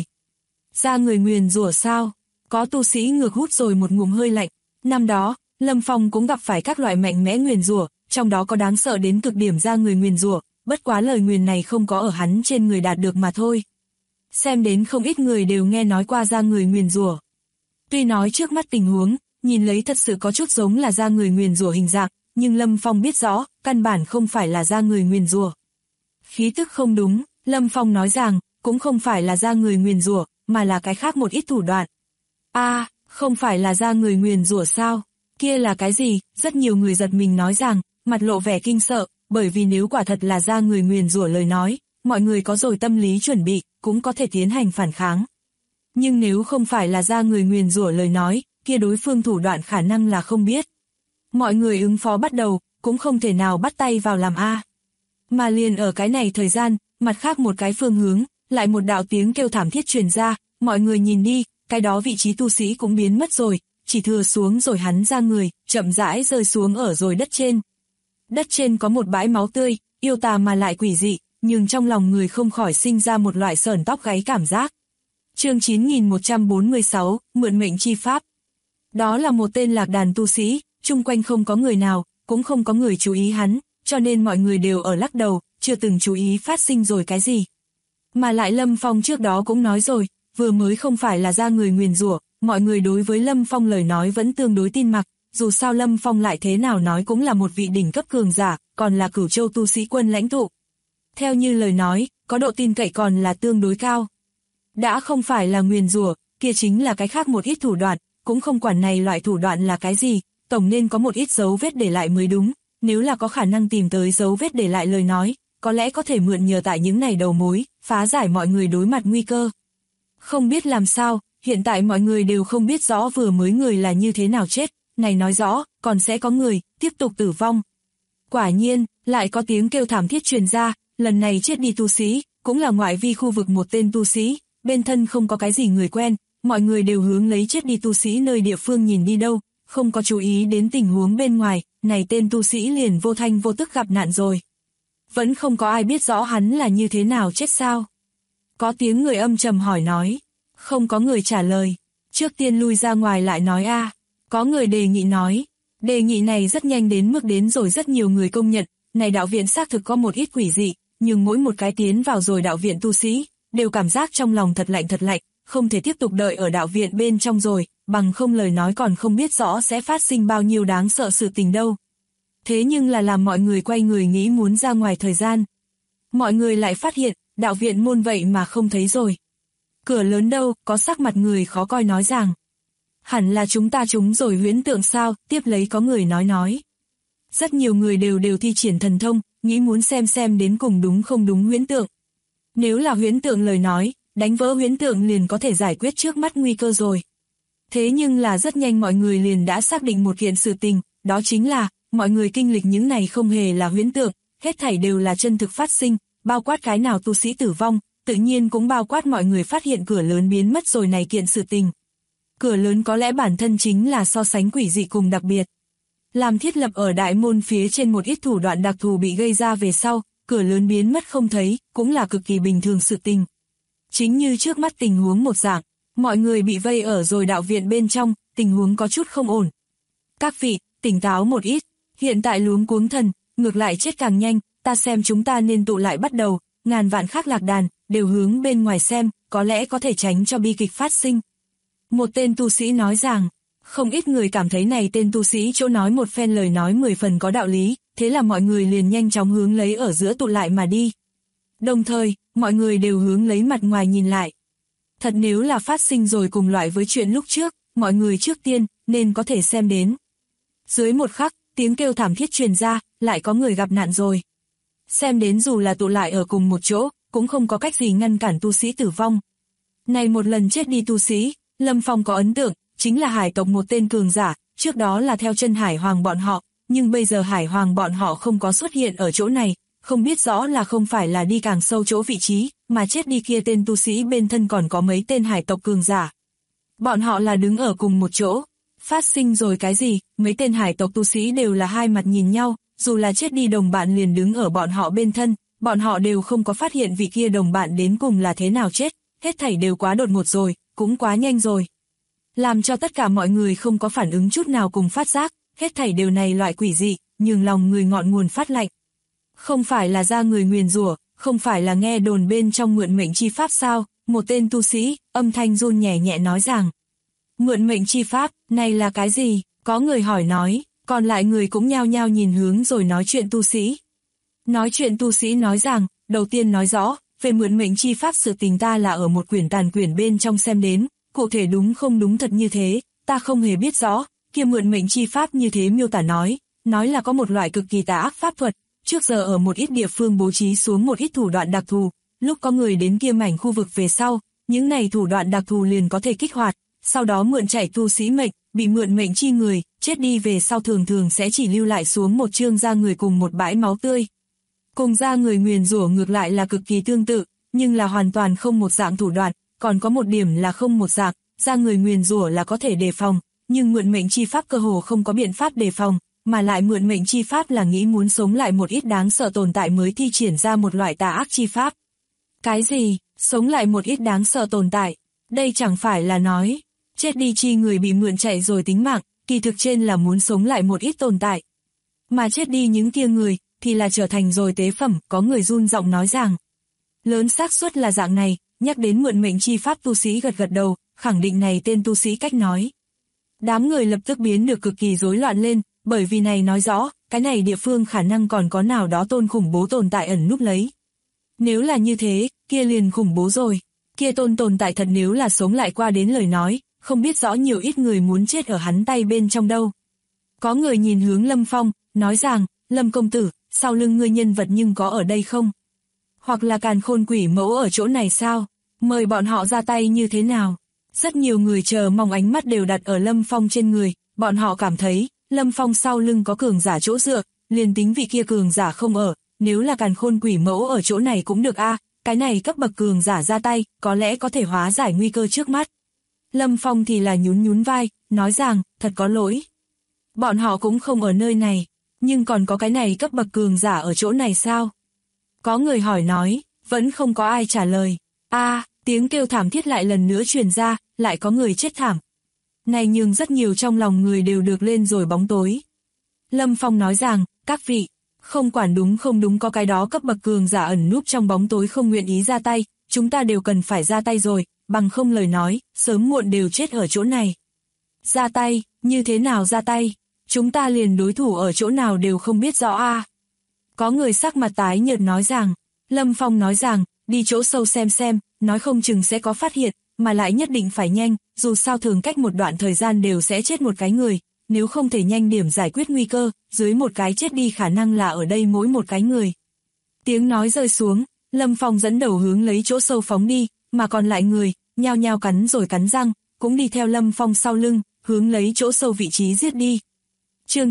Da người nguyền rủa sao? Có tu sĩ ngược hút rồi một ngụm hơi lạnh. Năm đó, Lâm Phong cũng gặp phải các loại mạnh mẽ nguyền rủa, trong đó có đáng sợ đến cực điểm da người nguyền rủa, bất quá lời nguyền này không có ở hắn trên người đạt được mà thôi. Xem đến không ít người đều nghe nói qua da người nguyền rủa. Tuy nói trước mắt tình huống, nhìn lấy thật sự có chút giống là da người nguyền rủa hình dạng, nhưng Lâm Phong biết rõ, căn bản không phải là da người nguyền rủa. Khí tức không đúng, Lâm Phong nói rằng, cũng không phải là da người nguyền rủa, mà là cái khác một ít thủ đoạn. Không phải là da người nguyền rủa sao? Kia là cái gì? Rất nhiều người giật mình nói rằng, mặt lộ vẻ kinh sợ, bởi vì nếu quả thật là da người nguyền rủa lời nói, mọi người có rồi tâm lý chuẩn bị, cũng có thể tiến hành phản kháng. Nhưng nếu không phải là da người nguyền rủa lời nói, kia đối phương thủ đoạn khả năng là không biết. Mọi người ứng phó bắt đầu, cũng không thể nào bắt tay vào làm Mà liền ở cái này thời gian, mặt khác một cái phương hướng, lại một đạo tiếng kêu thảm thiết truyền ra, mọi người nhìn đi, cái đó vị trí tu sĩ cũng biến mất rồi, chỉ thừa xuống rồi hắn ra người, chậm rãi rơi xuống ở rồi đất trên. Đất trên có một bãi máu tươi, yêu tà mà lại quỷ dị, nhưng trong lòng người không khỏi sinh ra một loại sởn tóc gáy cảm giác. Chương 9146, mượn mệnh chi pháp. Đó là một tên lạc đàn tu sĩ, chung quanh không có người nào, cũng không có người chú ý hắn, cho nên mọi người đều ở lắc đầu, chưa từng chú ý phát sinh rồi cái gì. Mà lại Lâm Phong trước đó cũng nói rồi, vừa mới không phải là da người nguyền rủa, mọi người đối với Lâm Phong lời nói vẫn tương đối tin mặc, dù sao Lâm Phong lại thế nào nói cũng là một vị đỉnh cấp cường giả, còn là Cửu Châu tu sĩ quân lãnh tụ. Theo như lời nói, có độ tin cậy còn là tương đối cao. Đã không phải là nguyền rủa, kia chính là cái khác một ít thủ đoạn, cũng không quản này loại thủ đoạn là cái gì, tổng nên có một ít dấu vết để lại mới đúng, nếu là có khả năng tìm tới dấu vết để lại lời nói, có lẽ có thể mượn nhờ tại những này đầu mối, phá giải mọi người đối mặt nguy cơ. Không biết làm sao, hiện tại mọi người đều không biết rõ vừa mới người là như thế nào chết, này nói rõ, còn sẽ có người, tiếp tục tử vong. Quả nhiên, lại có tiếng kêu thảm thiết truyền ra, lần này chết đi tu sĩ, cũng là ngoại vi khu vực một tên tu sĩ, bên thân không có cái gì người quen, mọi người đều hướng lấy chết đi tu sĩ nơi địa phương nhìn đi đâu, không có chú ý đến tình huống bên ngoài, này tên tu sĩ liền vô thanh vô tức gặp nạn rồi. Vẫn không có ai biết rõ hắn là như thế nào chết sao. Có tiếng người âm trầm hỏi nói, không có người trả lời, trước tiên lui ra ngoài lại nói a. Có người đề nghị nói, đề nghị này rất nhanh đến mức đến rồi rất nhiều người công nhận, này đạo viện xác thực có một ít quỷ dị, nhưng mỗi một cái tiến vào rồi đạo viện tu sĩ, đều cảm giác trong lòng thật lạnh, không thể tiếp tục đợi ở đạo viện bên trong rồi, bằng không lời nói còn không biết rõ sẽ phát sinh bao nhiêu đáng sợ sự tình đâu. Thế nhưng là làm mọi người quay người nghĩ muốn ra ngoài thời gian. Mọi người lại phát hiện, đạo viện môn vậy mà không thấy rồi. Cửa lớn đâu, có sắc mặt người khó coi nói rằng. Hẳn là chúng ta trúng rồi huyễn tượng sao, tiếp lấy có người nói. Rất nhiều người đều thi triển thần thông, nghĩ muốn xem đến cùng đúng không đúng huyễn tượng. Nếu là huyễn tượng lời nói, đánh vỡ huyễn tượng liền có thể giải quyết trước mắt nguy cơ rồi. Thế nhưng là rất nhanh mọi người liền đã xác định một kiện sự tình, đó chính là, mọi người kinh lịch những này không hề là huyễn tượng, hết thảy đều là chân thực phát sinh, bao quát cái nào tu sĩ tử vong, tự nhiên cũng bao quát mọi người phát hiện cửa lớn biến mất rồi này kiện sự tình. Cửa lớn có lẽ bản thân chính là so sánh quỷ dị cùng đặc biệt. Làm thiết lập ở đại môn phía trên một ít thủ đoạn đặc thù bị gây ra về sau, cửa lớn biến mất không thấy, cũng là cực kỳ bình thường sự tình. Chính như trước mắt tình huống một dạng, mọi người bị vây ở rồi đạo viện bên trong, tình huống có chút không ổn. Các vị, tỉnh táo một ít, hiện tại luống cuống thần, ngược lại chết càng nhanh, ta xem chúng ta nên tụ lại bắt đầu, ngàn vạn khác lạc đàn, đều hướng bên ngoài xem, có lẽ có thể tránh cho bi kịch phát sinh. Một tên tu sĩ nói rằng, không ít người cảm thấy này tên tu sĩ chỗ nói một phen lời nói 10 phần có đạo lý, thế là mọi người liền nhanh chóng hướng lấy ở giữa tụ lại mà đi. Đồng thời, mọi người đều hướng lấy mặt ngoài nhìn lại. Thật nếu là phát sinh rồi cùng loại với chuyện lúc trước, mọi người trước tiên, nên có thể xem đến. Dưới một khắc, tiếng kêu thảm thiết truyền ra, lại có người gặp nạn rồi. Xem đến dù là tụ lại ở cùng một chỗ, cũng không có cách gì ngăn cản tu sĩ tử vong. Này một lần chết đi tu sĩ, Lâm Phong có ấn tượng, chính là hải tộc một tên cường giả, trước đó là theo chân hải hoàng bọn họ, nhưng bây giờ hải hoàng bọn họ không có xuất hiện ở chỗ này, không biết rõ là không phải là đi càng sâu chỗ vị trí, mà chết đi kia tên tu sĩ bên thân còn có mấy tên hải tộc cường giả. Bọn họ là đứng ở cùng một chỗ, phát sinh rồi cái gì, mấy tên hải tộc tu sĩ đều là hai mặt nhìn nhau, dù là chết đi đồng bạn liền đứng ở bọn họ bên thân, bọn họ đều không có phát hiện vị kia đồng bạn đến cùng là thế nào chết, hết thảy đều quá đột ngột rồi, cũng quá nhanh rồi. Làm cho tất cả mọi người không có phản ứng chút nào cùng phát giác, hết thảy đều này loại quỷ dị, nhường lòng người ngọn nguồn phát lạnh. Không phải là ra người nguyền rủa, không phải là nghe đồn bên trong mượn mệnh chi pháp sao, một tên tu sĩ, âm thanh run nhẹ nhẹ nói rằng. Mượn mệnh chi pháp, này là cái gì? Có người hỏi nói, còn lại người cũng nhao nhao nhìn hướng rồi nói chuyện tu sĩ. Nói chuyện tu sĩ nói rằng, đầu tiên nói rõ, về mượn mệnh chi pháp sự tình ta là ở một quyển tàn quyển bên trong xem đến, cụ thể đúng không đúng thật như thế, ta không hề biết rõ, kia mượn mệnh chi pháp như thế miêu tả nói là có một loại cực kỳ tà ác pháp thuật, trước giờ ở một ít địa phương bố trí xuống một ít thủ đoạn đặc thù, lúc có người đến kia mảnh khu vực về sau, những này thủ đoạn đặc thù liền có thể kích hoạt, sau đó mượn chạy tu sĩ mệnh, bị mượn mệnh chi người, chết đi về sau thường sẽ chỉ lưu lại xuống một chương da người cùng một bãi máu tươi. Cùng da người nguyền rủa ngược lại là cực kỳ tương tự, nhưng là hoàn toàn không một dạng thủ đoạn, còn có một điểm là không một dạng, da người nguyền rủa là có thể đề phòng, nhưng mượn mệnh chi pháp cơ hồ không có biện pháp đề phòng, mà lại mượn mệnh chi pháp là nghĩ muốn sống lại một ít đáng sợ tồn tại mới thi triển ra một loại tà ác chi pháp. Cái gì? Sống lại một ít đáng sợ tồn tại? Đây chẳng phải là nói, chết đi chi người bị mượn chạy rồi tính mạng, kỳ thực trên là muốn sống lại một ít tồn tại. Mà chết đi những kia người, thì là trở thành rồi tế phẩm, có người run giọng nói rằng. Lớn xác suất là dạng này, nhắc đến mượn mệnh chi pháp tu sĩ gật gật đầu, khẳng định này tên tu sĩ cách nói. Đám người lập tức biến được cực kỳ rối loạn lên, bởi vì này nói rõ, cái này địa phương khả năng còn có nào đó tôn khủng bố tồn tại ẩn núp lấy. Nếu là như thế, kia liền khủng bố rồi. Kia tồn tại thật nếu là sống lại qua đến lời nói, không biết rõ nhiều ít người muốn chết ở hắn tay bên trong đâu. Có người nhìn hướng Lâm Phong, nói rằng, Lâm công tử, sau lưng ngươi nhân vật nhưng có ở đây không? Hoặc là càn khôn quỷ mẫu ở chỗ này sao? Mời bọn họ ra tay như thế nào? Rất nhiều người chờ mong ánh mắt đều đặt ở Lâm Phong trên người, bọn họ cảm thấy, Lâm Phong sau lưng có cường giả chỗ dựa, liền tính vị kia cường giả không ở, nếu là càn khôn quỷ mẫu ở chỗ này cũng được a, cái này cấp bậc cường giả ra tay, có lẽ có thể hóa giải nguy cơ trước mắt. Lâm Phong thì là nhún nhún vai, nói rằng, thật có lỗi. Bọn họ cũng không ở nơi này, nhưng còn có cái này cấp bậc cường giả ở chỗ này sao? Có người hỏi nói, vẫn không có ai trả lời. Tiếng kêu thảm thiết lại lần nữa truyền ra, lại có người chết thảm. Này nhưng rất nhiều trong lòng người đều được lên rồi bóng tối. Lâm Phong nói rằng, các vị, không quản đúng không đúng có cái đó cấp bậc cường giả ẩn núp trong bóng tối không nguyện ý ra tay, chúng ta đều cần phải ra tay rồi, bằng không lời nói, sớm muộn đều chết ở chỗ này. Ra tay, như thế nào ra tay? Chúng ta liền đối thủ ở chỗ nào đều không biết rõ a. Có người sắc mặt tái nhợt nói rằng, Lâm Phong nói rằng, đi chỗ sâu xem, nói không chừng sẽ có phát hiện, mà lại nhất định phải nhanh, dù sao thường cách một đoạn thời gian đều sẽ chết một cái người, nếu không thể nhanh điểm giải quyết nguy cơ, dưới một cái chết đi khả năng là ở đây mỗi một cái người. Tiếng nói rơi xuống, Lâm Phong dẫn đầu hướng lấy chỗ sâu phóng đi, mà còn lại người, nhao nhao cắn rồi cắn răng, cũng đi theo Lâm Phong sau lưng, hướng lấy chỗ sâu vị trí giết đi. Chương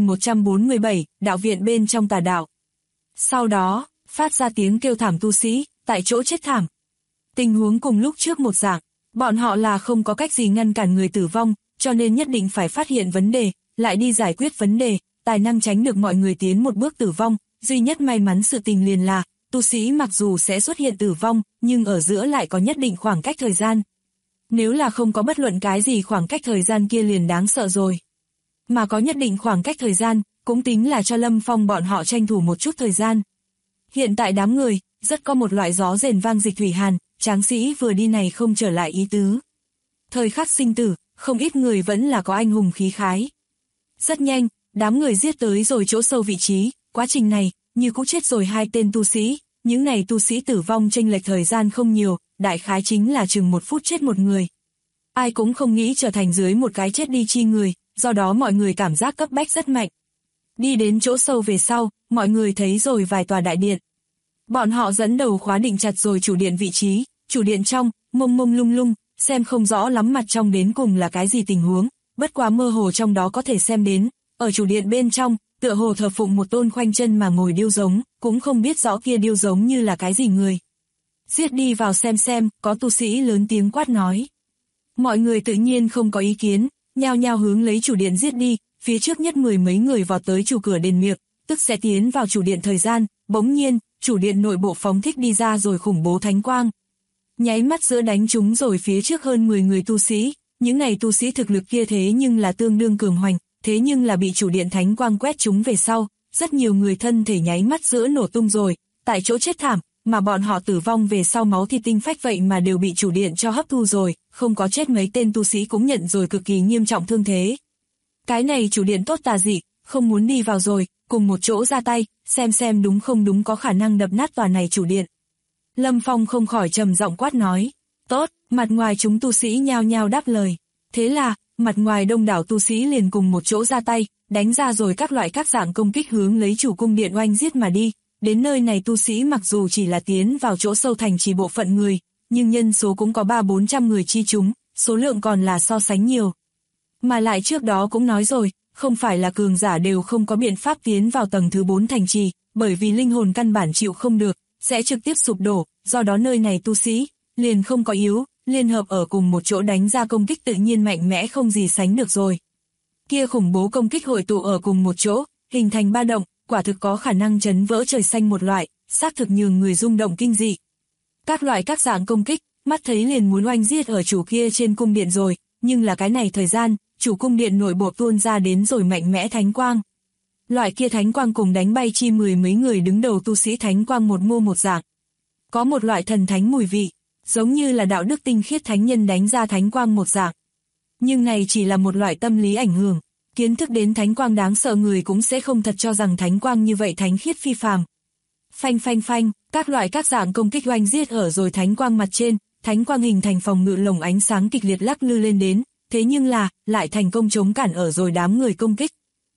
9147, đạo viện bên trong tà đạo. Sau đó, phát ra tiếng kêu thảm tu sĩ, tại chỗ chết thảm. Tình huống cùng lúc trước một dạng, bọn họ là không có cách gì ngăn cản người tử vong, cho nên nhất định phải phát hiện vấn đề, lại đi giải quyết vấn đề, tài năng tránh được mọi người tiến một bước tử vong. Duy nhất may mắn sự tình liền là, tu sĩ mặc dù sẽ xuất hiện tử vong, nhưng ở giữa lại có nhất định khoảng cách thời gian. Nếu là không có bất luận cái gì khoảng cách thời gian kia liền đáng sợ rồi. Mà có nhất định khoảng cách thời gian, cũng tính là cho Lâm Phong bọn họ tranh thủ một chút thời gian. Hiện tại đám người, rất có một loại gió rền vang dịch thủy hàn, tráng sĩ vừa đi này không trở lại ý tứ. Thời khắc sinh tử, không ít người vẫn là có anh hùng khí khái. Rất nhanh, đám người giết tới rồi chỗ sâu vị trí, quá trình này, như cũng chết rồi 2 tên tu sĩ, những này tu sĩ tử vong chênh lệch thời gian không nhiều, đại khái chính là chừng 1 phút chết một người. Ai cũng không nghĩ trở thành dưới một cái chết đi chi người, do đó mọi người cảm giác cấp bách rất mạnh. Đi đến chỗ sâu về sau, mọi người thấy rồi vài tòa đại điện. Bọn họ dẫn đầu khóa định chặt rồi chủ điện vị trí, chủ điện trong, mông mông lung lung, xem không rõ lắm mặt trong đến cùng là cái gì tình huống, bất quá mơ hồ trong đó có thể xem đến, ở chủ điện bên trong, tựa hồ thờ phụng một tôn khoanh chân mà ngồi điêu giống, cũng không biết rõ kia điêu giống như là cái gì người. Giết đi vào xem, có tu sĩ lớn tiếng quát nói. Mọi người tự nhiên không có ý kiến, nhao nhao hướng lấy chủ điện giết đi, phía trước nhất 10 mấy người vọt tới chủ cửa đền miệng, tức sẽ tiến vào chủ điện thời gian, bỗng nhiên, chủ điện nội bộ phóng thích đi ra rồi khủng bố thánh quang. Nháy mắt giữa đánh chúng rồi phía trước hơn 10 người tu sĩ, những này tu sĩ thực lực kia thế nhưng là tương đương cường hoành, thế nhưng là bị chủ điện thánh quang quét chúng về sau, rất nhiều người thân thể nháy mắt giữa nổ tung rồi, tại chỗ chết thảm, mà bọn họ tử vong về sau máu thịt tinh phách vậy mà đều bị chủ điện cho hấp thu rồi, không có chết mấy tên tu sĩ cũng nhận rồi cực kỳ nghiêm trọng thương thế. Cái này chủ điện tốt tà dị, không muốn đi vào rồi, cùng một chỗ ra tay, xem đúng không đúng có khả năng đập nát tòa này chủ điện. Lâm Phong không khỏi trầm giọng quát nói, tốt, mặt ngoài chúng tu sĩ nhao nhao đáp lời. Thế là, mặt ngoài đông đảo tu sĩ liền cùng một chỗ ra tay, đánh ra rồi các loại các dạng công kích hướng lấy chủ cung điện oanh giết mà đi. Đến nơi này tu sĩ mặc dù chỉ là tiến vào chỗ sâu thành trì bộ phận người, nhưng nhân số cũng có 300-400 người chi chúng, số lượng còn là so sánh nhiều. Mà lại trước đó cũng nói rồi, không phải là cường giả đều không có biện pháp tiến vào tầng thứ 4 thành trì, bởi vì linh hồn căn bản chịu không được, sẽ trực tiếp sụp đổ, do đó nơi này tu sĩ, liền không có yếu, liên hợp ở cùng một chỗ đánh ra công kích tự nhiên mạnh mẽ không gì sánh được rồi. Kia khủng bố công kích hội tụ ở cùng một chỗ, hình thành ba động, quả thực có khả năng chấn vỡ trời xanh một loại, xác thực nhường người rung động kinh dị. Các loại các dạng công kích, mắt thấy liền muốn oanh giết ở chủ kia trên cung điện rồi, nhưng là cái này thời gian, chủ cung điện nội bộ tuôn ra đến rồi mạnh mẽ thánh quang. Loại kia thánh quang cùng đánh bay chi 10 mấy người đứng đầu tu sĩ thánh quang một mô một dạng. Có một loại thần thánh mùi vị, giống như là đạo đức tinh khiết thánh nhân đánh ra thánh quang một dạng. Nhưng này chỉ là một loại tâm lý ảnh hưởng, kiến thức đến thánh quang đáng sợ người cũng sẽ không thật cho rằng thánh quang như vậy thánh khiết phi phàm. Phanh phanh phanh, các loại các dạng công kích oanh giết ở rồi thánh quang mặt trên, thánh quang hình thành phòng ngự lồng ánh sáng kịch liệt lắc lư lên đến, thế nhưng là, lại thành công chống cản ở rồi đám người công kích.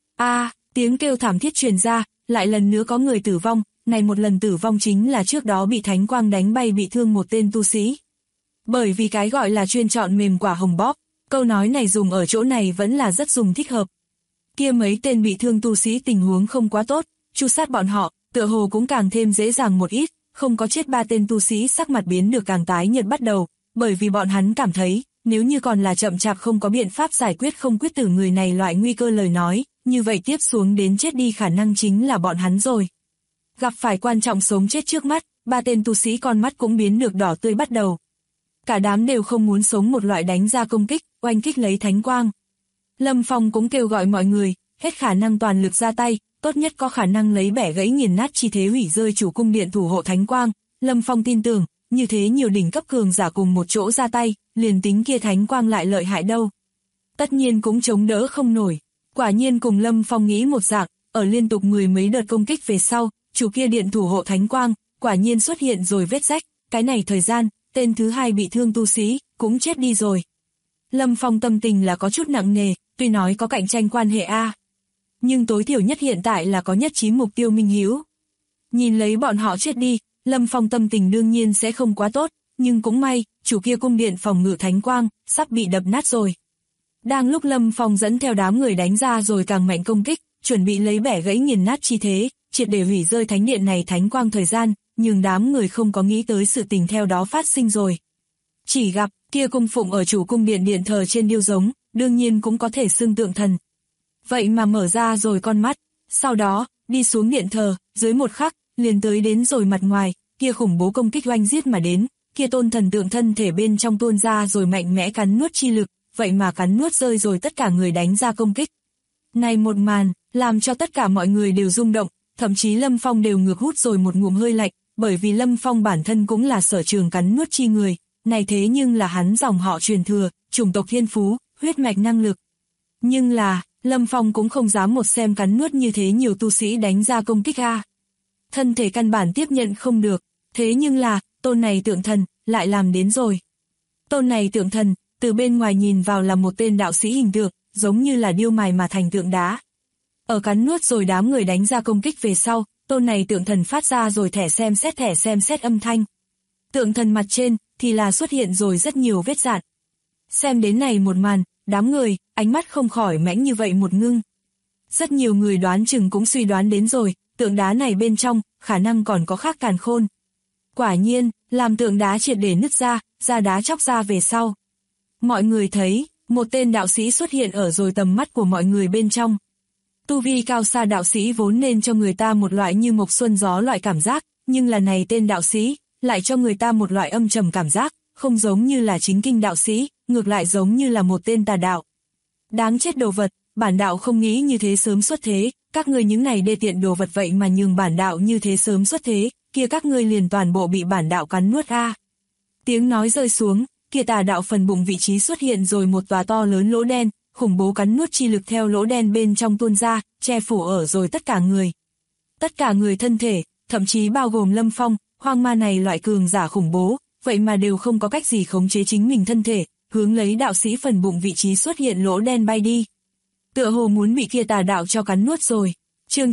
Tiếng kêu thảm thiết truyền ra, lại lần nữa có người tử vong, này một lần tử vong chính là trước đó bị thánh quang đánh bay bị thương một tên tu sĩ. Bởi vì cái gọi là chuyên chọn mềm quả hồng bóp, câu nói này dùng ở chỗ này vẫn là rất dùng thích hợp. Kia mấy tên bị thương tu sĩ tình huống không quá tốt, tru sát bọn họ, tựa hồ cũng càng thêm dễ dàng một ít, không có chết 3 tên tu sĩ sắc mặt biến được càng tái nhợt bắt đầu, bởi vì bọn hắn cảm thấy, nếu như còn là chậm chạp không có biện pháp giải quyết không quyết tử người này loại nguy cơ lời nói, như vậy tiếp xuống đến chết đi khả năng chính là bọn hắn rồi. Gặp phải quan trọng sống chết trước mắt, 3 tên tu sĩ con mắt cũng biến được đỏ tươi bắt đầu. Cả đám đều không muốn sống một loại đánh ra công kích, oanh kích lấy thánh quang. Lâm Phong cũng kêu gọi mọi người, hết khả năng toàn lực ra tay, tốt nhất có khả năng lấy bẻ gãy nghiền nát chi thế hủy rơi chủ cung điện thủ hộ thánh quang. Lâm Phong tin tưởng, như thế nhiều đỉnh cấp cường giả cùng một chỗ ra tay, liền tính kia thánh quang lại lợi hại đâu. Tất nhiên cũng chống đỡ không nổi. Quả nhiên cùng Lâm Phong nghĩ một dạng, ở liên tục 10 mấy đợt công kích về sau, chủ kia điện thủ hộ thánh quang, quả nhiên xuất hiện rồi vết rách, cái này thời gian, tên thứ 2 bị thương tu sĩ, cũng chết đi rồi. Lâm Phong tâm tình là có chút nặng nề, tuy nói có cạnh tranh quan hệ nhưng tối thiểu nhất hiện tại là có nhất trí mục tiêu minh hiếu. Nhìn lấy bọn họ chết đi, Lâm Phong tâm tình đương nhiên sẽ không quá tốt, nhưng cũng may, chủ kia cung điện phòng ngự thánh quang, sắp bị đập nát rồi. Đang lúc Lâm Phong dẫn theo đám người đánh ra rồi càng mạnh công kích, chuẩn bị lấy bẻ gãy nghiền nát chi thế, triệt để hủy rơi thánh điện này thánh quang thời gian, nhưng đám người không có nghĩ tới sự tình theo đó phát sinh rồi. Chỉ gặp, kia cung phụng ở chủ cung điện điện thờ trên điêu giống, đương nhiên cũng có thể xưng tượng thần. Vậy mà mở ra rồi con mắt, sau đó, đi xuống điện thờ, dưới một khắc, liền tới đến rồi mặt ngoài, kia khủng bố công kích oanh giết mà đến, kia tôn thần tượng thân thể bên trong tuôn ra rồi mạnh mẽ cắn nuốt chi lực, vậy mà cắn nuốt rơi rồi tất cả người đánh ra công kích. Này một màn, làm cho tất cả mọi người đều rung động, thậm chí Lâm Phong đều ngược hút rồi một ngụm hơi lạnh, bởi vì Lâm Phong bản thân cũng là sở trường cắn nuốt chi người, này thế nhưng là hắn dòng họ truyền thừa, chủng tộc thiên phú, huyết mạch năng lực. Nhưng là, Lâm Phong cũng không dám một xem cắn nuốt như thế nhiều tu sĩ đánh ra công kích thân thể căn bản tiếp nhận không được, thế nhưng là, tôn này tượng thần, lại làm đến rồi. Tôn này tượng thần, từ bên ngoài nhìn vào là một tên đạo sĩ hình tượng, giống như là điêu mài mà thành tượng đá. Ở cắn nuốt rồi đám người đánh ra công kích về sau, tôn này tượng thần phát ra rồi thẻ xem xét âm thanh. Tượng thần mặt trên, thì là xuất hiện rồi rất nhiều vết rạn. Xem đến này một màn, đám người, ánh mắt không khỏi mãnh như vậy một ngưng. Rất nhiều người đoán chừng cũng suy đoán đến rồi, tượng đá này bên trong, khả năng còn có khác càn khôn. Quả nhiên, làm tượng đá triệt để nứt ra, đá chóc ra về sau. Mọi người thấy, một tên đạo sĩ xuất hiện ở rồi tầm mắt của mọi người bên trong. Tu vi cao xa đạo sĩ vốn nên cho người ta một loại như mộc xuân gió loại cảm giác, nhưng là này tên đạo sĩ, lại cho người ta một loại âm trầm cảm giác, không giống như là chính kinh đạo sĩ, ngược lại giống như là một tên tà đạo. Đáng chết đồ vật, bản đạo không nghĩ như thế sớm xuất thế, các ngươi những này đê tiện đồ vật vậy mà nhường bản đạo như thế sớm xuất thế, kia các ngươi liền toàn bộ bị bản đạo cắn nuốt Tiếng nói rơi xuống, kia tà đạo phần bụng vị trí xuất hiện rồi một tòa to lớn lỗ đen, khủng bố cắn nuốt chi lực theo lỗ đen bên trong tuôn ra, che phủ ở rồi tất cả người. Tất cả người thân thể, thậm chí bao gồm Lâm Phong, hoang ma này loại cường giả khủng bố, vậy mà đều không có cách gì khống chế chính mình thân thể, hướng lấy đạo sĩ phần bụng vị trí xuất hiện lỗ đen bay đi. Tựa hồ muốn bị kia tà đạo cho cắn nuốt rồi. Chương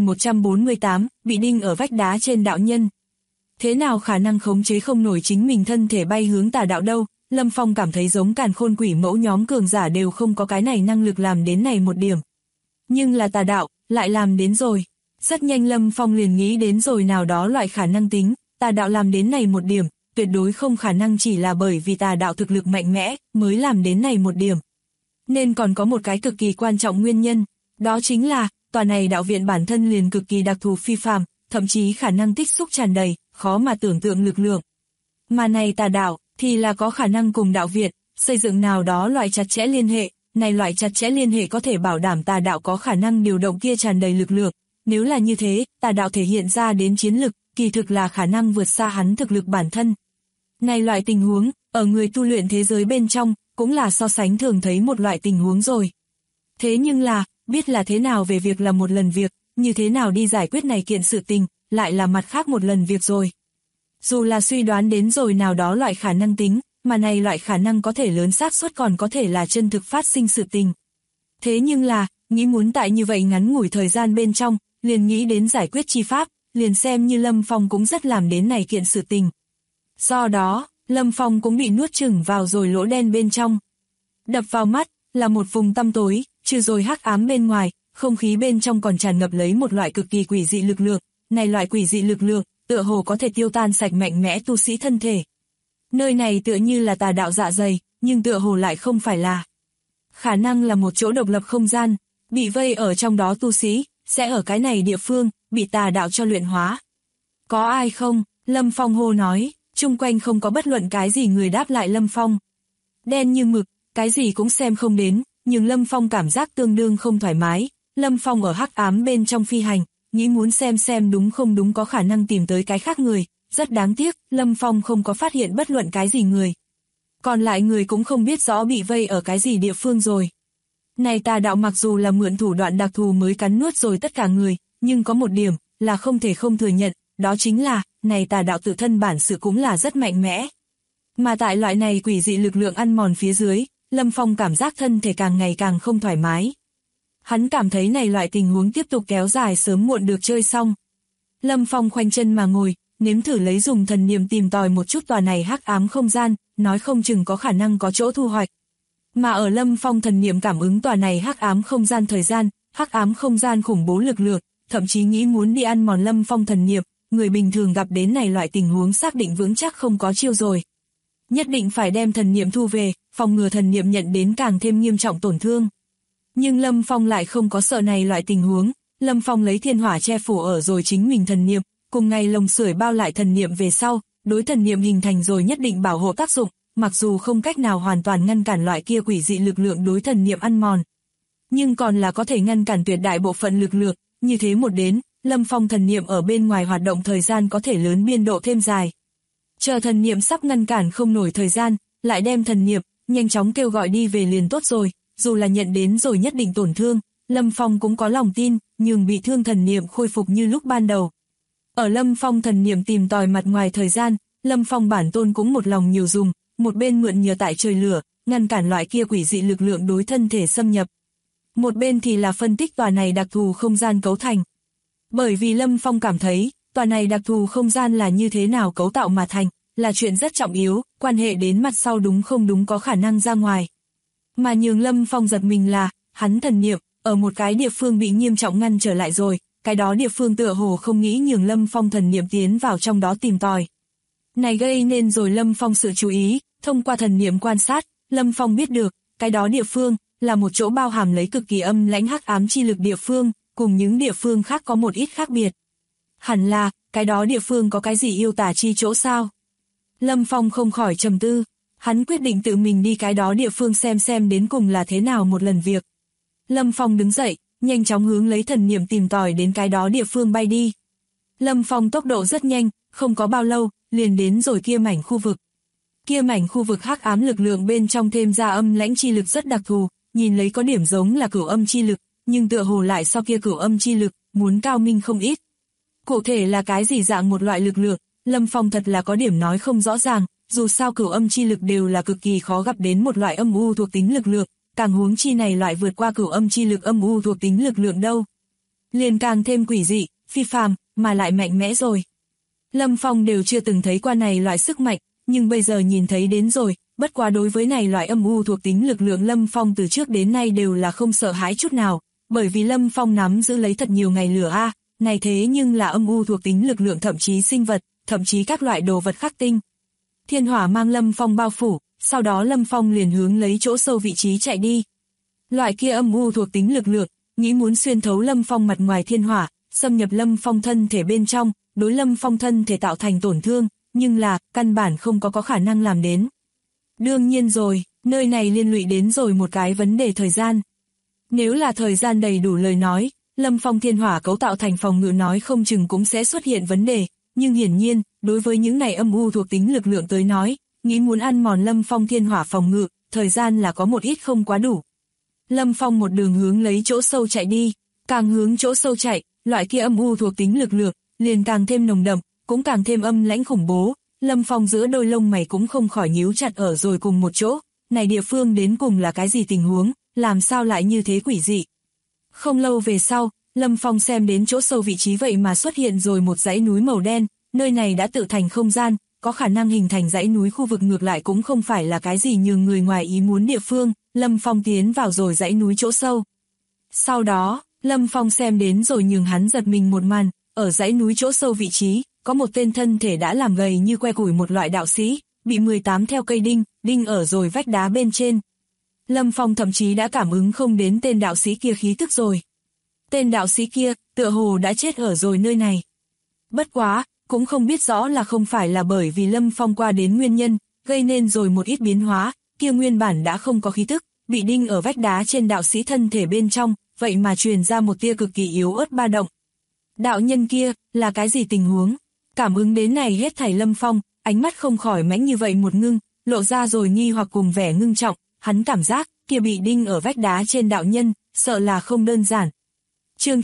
9148, bị đinh ở vách đá trên đạo nhân. Thế nào khả năng khống chế không nổi chính mình thân thể bay hướng tà đạo đâu, Lâm Phong cảm thấy giống càn khôn quỷ mẫu nhóm cường giả đều không có cái này năng lực làm đến này một điểm. Nhưng là tà đạo, lại làm đến rồi. Rất nhanh Lâm Phong liền nghĩ đến rồi nào đó loại khả năng tính, tà đạo làm đến này một điểm, tuyệt đối không khả năng chỉ là bởi vì tà đạo thực lực mạnh mẽ, mới làm đến này một điểm. Nên còn có một cái cực kỳ quan trọng nguyên nhân, đó chính là, tòa này đạo viện bản thân liền cực kỳ đặc thù phi phàm, thậm chí khả năng tích xúc tràn đầy, khó mà tưởng tượng lực lượng. Mà này tà đạo, thì là có khả năng cùng đạo viện, xây dựng nào đó loại chặt chẽ liên hệ, này loại chặt chẽ liên hệ có thể bảo đảm tà đạo có khả năng điều động kia tràn đầy lực lượng. Nếu là như thế, tà đạo thể hiện ra đến chiến lực, kỳ thực là khả năng vượt xa hắn thực lực bản thân. Này loại tình huống, ở người tu luyện thế giới bên trong, cũng là so sánh thường thấy một loại tình huống rồi. Thế nhưng là, biết là thế nào về việc là một lần việc, như thế nào đi giải quyết này kiện sự tình, lại là mặt khác một lần việc rồi. Dù là suy đoán đến rồi nào đó loại khả năng tính, mà này loại khả năng có thể lớn xác suất còn có thể là chân thực phát sinh sự tình. Thế nhưng là, nghĩ muốn tại như vậy ngắn ngủi thời gian bên trong, liền nghĩ đến giải quyết chi pháp, liền xem như Lâm Phong cũng rất làm đến này kiện sự tình. Do đó, Lâm Phong cũng bị nuốt chửng vào rồi lỗ đen bên trong. Đập vào mắt, là một vùng tăm tối, trừ rồi hắc ám bên ngoài, không khí bên trong còn tràn ngập lấy một loại cực kỳ quỷ dị lực lượng, này loại quỷ dị lực lượng, tựa hồ có thể tiêu tan sạch mạnh mẽ tu sĩ thân thể. Nơi này tựa như là tà đạo dạ dày, nhưng tựa hồ lại không phải là. Khả năng là một chỗ độc lập không gian, bị vây ở trong đó tu sĩ, sẽ ở cái này địa phương, bị tà đạo cho luyện hóa. Có ai không? Lâm Phong hô nói, chung quanh không có bất luận cái gì người đáp lại Lâm Phong. Đen như mực, cái gì cũng xem không đến, nhưng Lâm Phong cảm giác tương đương không thoải mái. Lâm Phong ở hắc ám bên trong phi hành, nghĩ muốn xem đúng không đúng có khả năng tìm tới cái khác người. Rất đáng tiếc, Lâm Phong không có phát hiện bất luận cái gì người. Còn lại người cũng không biết rõ bị vây ở cái gì địa phương rồi. Này tà đạo mặc dù là mượn thủ đoạn đặc thù mới cắn nuốt rồi tất cả người, nhưng có một điểm là không thể không thừa nhận, đó chính là, này tà đạo tự thân bản sự cũng là rất mạnh mẽ. Mà tại loại này quỷ dị lực lượng ăn mòn phía dưới, Lâm Phong cảm giác thân thể càng ngày càng không thoải mái. Hắn cảm thấy này loại tình huống tiếp tục kéo dài sớm muộn được chơi xong. Lâm Phong khoanh chân mà ngồi, nếm thử lấy dùng thần niệm tìm tòi một chút tòa này hắc ám không gian, nói không chừng có khả năng có chỗ thu hoạch. Mà ở Lâm Phong thần niệm cảm ứng tòa này hắc ám không gian thời gian, hắc ám không gian khủng bố lực lượng, thậm chí nghĩ muốn đi ăn mòn Lâm Phong thần niệm, người bình thường gặp đến này loại tình huống xác định vững chắc không có chiêu rồi. Nhất định phải đem thần niệm thu về, phòng ngừa thần niệm nhận đến càng thêm nghiêm trọng tổn thương. Nhưng Lâm Phong lại không có sợ này loại tình huống, Lâm Phong lấy thiên hỏa che phủ ở rồi chính mình thần niệm, cùng ngày lồng sưởi bao lại thần niệm về sau, đối thần niệm hình thành rồi nhất định bảo hộ tác dụng, mặc dù không cách nào hoàn toàn ngăn cản loại kia quỷ dị lực lượng đối thần niệm ăn mòn. Nhưng còn là có thể ngăn cản tuyệt đại bộ phận lực lượng, như thế một đến, Lâm Phong thần niệm ở bên ngoài hoạt động thời gian có thể lớn biên độ thêm dài. Chờ thần niệm sắp ngăn cản không nổi thời gian, lại đem thần niệm, nhanh chóng kêu gọi đi về liền tốt rồi, dù là nhận đến rồi nhất định tổn thương, Lâm Phong cũng có lòng tin, nhường bị thương thần niệm khôi phục như lúc ban đầu. Ở Lâm Phong thần niệm tìm tòi mặt ngoài thời gian, Lâm Phong bản tôn cũng một lòng nhiều dùng, một bên mượn nhờ tại trời lửa, ngăn cản loại kia quỷ dị lực lượng đối thân thể xâm nhập. Một bên thì là phân tích tòa này đặc thù không gian cấu thành. Bởi vì Lâm Phong cảm thấy, tòa này đặc thù không gian là như thế nào cấu tạo mà thành, là chuyện rất trọng yếu, quan hệ đến mặt sau đúng không đúng có khả năng ra ngoài. Mà nhường Lâm Phong giật mình là, hắn thần niệm, ở một cái địa phương bị nghiêm trọng ngăn trở lại rồi, cái đó địa phương tựa hồ không nghĩ nhường Lâm Phong thần niệm tiến vào trong đó tìm tòi. Này gây nên rồi Lâm Phong sự chú ý, thông qua thần niệm quan sát, Lâm Phong biết được, cái đó địa phương, là một chỗ bao hàm lấy cực kỳ âm lãnh hắc ám chi lực địa phương, cùng những địa phương khác có một ít khác biệt. Hẳn là, cái đó địa phương có cái gì yêu tà chi chỗ sao? Lâm Phong không khỏi trầm tư, hắn quyết định tự mình đi cái đó địa phương xem đến cùng là thế nào một lần việc. Lâm Phong đứng dậy, nhanh chóng hướng lấy thần niệm tìm tòi đến cái đó địa phương bay đi. Lâm Phong tốc độ rất nhanh, không có bao lâu, liền đến rồi kia mảnh khu vực. Kia mảnh khu vực hắc ám lực lượng bên trong thêm ra âm lãnh chi lực rất đặc thù, nhìn lấy có điểm giống là cửu âm chi lực, nhưng tựa hồ lại so kia cửu âm chi lực, muốn cao minh không ít. Cụ thể là cái gì dạng một loại lực lượng, Lâm Phong thật là có điểm nói không rõ ràng, dù sao cửu âm chi lực đều là cực kỳ khó gặp đến một loại âm u thuộc tính lực lượng, càng huống chi này loại vượt qua cửu âm chi lực âm u thuộc tính lực lượng đâu. Liền càng thêm quỷ dị, phi phàm, mà lại mạnh mẽ rồi. Lâm Phong đều chưa từng thấy qua này loại sức mạnh, nhưng bây giờ nhìn thấy đến rồi, bất quá đối với này loại âm u thuộc tính lực lượng Lâm Phong từ trước đến nay đều là không sợ hãi chút nào, bởi vì Lâm Phong nắm giữ lấy thật nhiều ngày lửa a, này thế nhưng là âm u thuộc tính lực lượng thậm chí sinh vật, thậm chí các loại đồ vật khắc tinh. Thiên hỏa mang Lâm Phong bao phủ, sau đó Lâm Phong liền hướng lấy chỗ sâu vị trí chạy đi. Loại kia âm u thuộc tính lực lượng, nghĩ muốn xuyên thấu Lâm Phong mặt ngoài thiên hỏa, xâm nhập Lâm Phong thân thể bên trong, đối Lâm Phong thân thể tạo thành tổn thương, nhưng là, căn bản không có khả năng làm đến. Đương nhiên rồi, nơi này liên lụy đến rồi một cái vấn đề thời gian. Nếu là thời gian đầy đủ lời nói, Lâm Phong thiên hỏa cấu tạo thành phòng ngự nói không chừng cũng sẽ xuất hiện vấn đề, nhưng hiển nhiên, đối với những này âm u thuộc tính lực lượng tới nói, nghĩ muốn ăn mòn Lâm Phong thiên hỏa phòng ngự, thời gian là có một ít không quá đủ. Lâm Phong một đường hướng lấy chỗ sâu chạy đi, càng hướng chỗ sâu chạy, loại kia âm u thuộc tính lực lượng, liền càng thêm nồng đậm, cũng càng thêm âm lãnh khủng bố. Lâm Phong giữa đôi lông mày cũng không khỏi nhíu chặt ở rồi cùng một chỗ, này địa phương đến cùng là cái gì tình huống, làm sao lại như thế quỷ dị. Không lâu về sau, Lâm Phong xem đến chỗ sâu vị trí vậy mà xuất hiện rồi một dãy núi màu đen, nơi này đã tự thành không gian, có khả năng hình thành dãy núi khu vực ngược lại cũng không phải là cái gì nhường người ngoài ý muốn địa phương. Lâm Phong tiến vào rồi dãy núi chỗ sâu. Sau đó, Lâm Phong xem đến rồi nhường hắn giật mình một màn, ở dãy núi chỗ sâu vị trí, có một tên thân thể đã làm gầy như que củi một loại đạo sĩ, bị 18 theo cây đinh ở rồi vách đá bên trên. Lâm Phong thậm chí đã cảm ứng không đến tên đạo sĩ kia khí tức rồi. Tên đạo sĩ kia, tựa hồ đã chết ở rồi nơi này. Bất quá, cũng không biết rõ là không phải là bởi vì Lâm Phong qua đến nguyên nhân, gây nên rồi một ít biến hóa, kia nguyên bản đã không có khí tức, bị đinh ở vách đá trên đạo sĩ thân thể bên trong, vậy mà truyền ra một tia cực kỳ yếu ớt ba động. Đạo nhân kia, là cái gì tình huống? Cảm ứng đến này hết thảy Lâm Phong, ánh mắt không khỏi mãnh như vậy một ngưng, lộ ra rồi nghi hoặc cùng vẻ ngưng trọng, hắn cảm giác, kia bị đinh ở vách đá trên đạo nhân, sợ là không đơn giản. Chương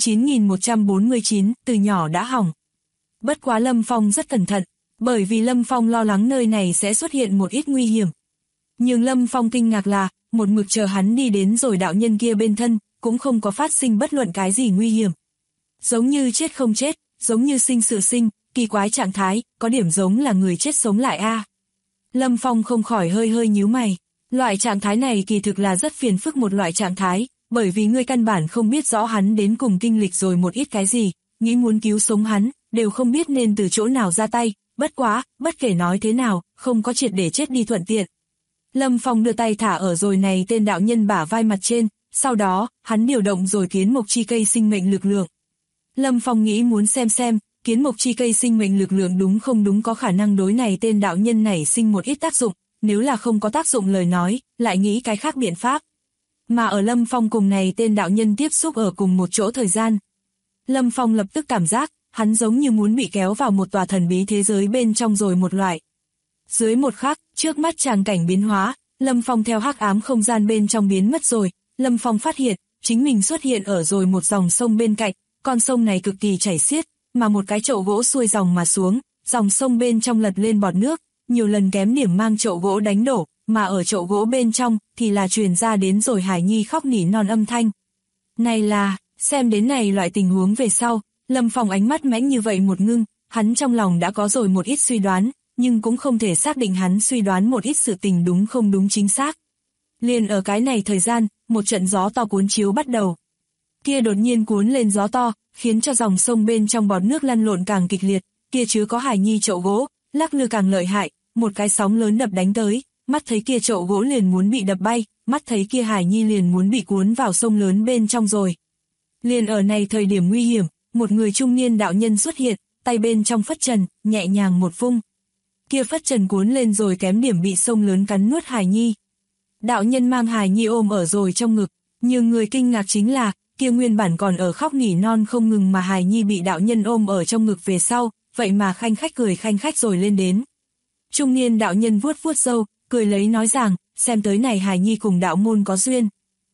9149, từ nhỏ đã hỏng. Bất quá Lâm Phong rất cẩn thận, bởi vì Lâm Phong lo lắng nơi này sẽ xuất hiện một ít nguy hiểm. Nhưng Lâm Phong kinh ngạc là, một mực chờ hắn đi đến rồi đạo nhân kia bên thân, cũng không có phát sinh bất luận cái gì nguy hiểm. Giống như chết không chết, giống như sinh sự sinh, kỳ quái trạng thái, có điểm giống là người chết sống lại a. Lâm Phong không khỏi hơi nhíu mày. Loại trạng thái này kỳ thực là rất phiền phức một loại trạng thái, bởi vì ngươi căn bản không biết rõ hắn đến cùng kinh lịch rồi một ít cái gì, nghĩ muốn cứu sống hắn, đều không biết nên từ chỗ nào ra tay, bất quá, bất kể nói thế nào, không có triệt để chết đi thuận tiện. Lâm Phong đưa tay thả ở rồi này tên đạo nhân bả vai mặt trên, sau đó, hắn điều động rồi kiến mộc chi cây sinh mệnh lực lượng. Lâm Phong nghĩ muốn xem, kiến mộc chi cây sinh mệnh lực lượng đúng không đúng có khả năng đối này tên đạo nhân này sinh một ít tác dụng, nếu là không có tác dụng lời nói, lại nghĩ cái khác biện pháp. Mà ở Lâm Phong cùng này tên đạo nhân tiếp xúc ở cùng một chỗ thời gian. Lâm Phong lập tức cảm giác, hắn giống như muốn bị kéo vào một tòa thần bí thế giới bên trong rồi một loại. Dưới một khắc, trước mắt tràng cảnh biến hóa, Lâm Phong theo hắc ám không gian bên trong biến mất rồi, Lâm Phong phát hiện, chính mình xuất hiện ở rồi một dòng sông bên cạnh, con sông này cực kỳ chảy xiết, mà một cái chậu gỗ xuôi dòng mà xuống, dòng sông bên trong lật lên bọt nước, nhiều lần kém điểm mang chậu gỗ đánh đổ, mà ở chậu gỗ bên trong thì là truyền ra đến rồi Hải Nhi khóc nỉ non âm thanh. Này là, xem đến này loại tình huống về sau, Lâm Phong ánh mắt mãnh như vậy một ngưng, hắn trong lòng đã có rồi một ít suy đoán, nhưng cũng không thể xác định hắn suy đoán một ít sự tình đúng không đúng chính xác. Liền ở cái này thời gian, một trận gió to cuốn chiếu bắt đầu. Kia đột nhiên cuốn lên gió to, khiến cho dòng sông bên trong bọt nước lăn lộn càng kịch liệt, kia chứa có Hải Nhi chậu gỗ, lắc lư càng lợi hại, một cái sóng lớn đập đánh tới, mắt thấy kia chậu gỗ liền muốn bị đập bay, mắt thấy kia Hải Nhi liền muốn bị cuốn vào sông lớn bên trong rồi. Liền ở này thời điểm nguy hiểm, một người trung niên đạo nhân xuất hiện, tay bên trong phất trần, nhẹ nhàng một vung. Kia phất trần cuốn lên rồi kém điểm bị sông lớn cắn nuốt Hải Nhi. Đạo nhân mang Hải Nhi ôm ở rồi trong ngực, nhưng người kinh ngạc chính là, kia nguyên bản còn ở khóc nỉ non không ngừng mà Hải Nhi bị đạo nhân ôm ở trong ngực về sau, vậy mà khanh khách cười khanh khách rồi lên đến. Trung niên đạo nhân vuốt vuốt râu, cười lấy nói rằng, xem tới này Hải Nhi cùng đạo môn có duyên.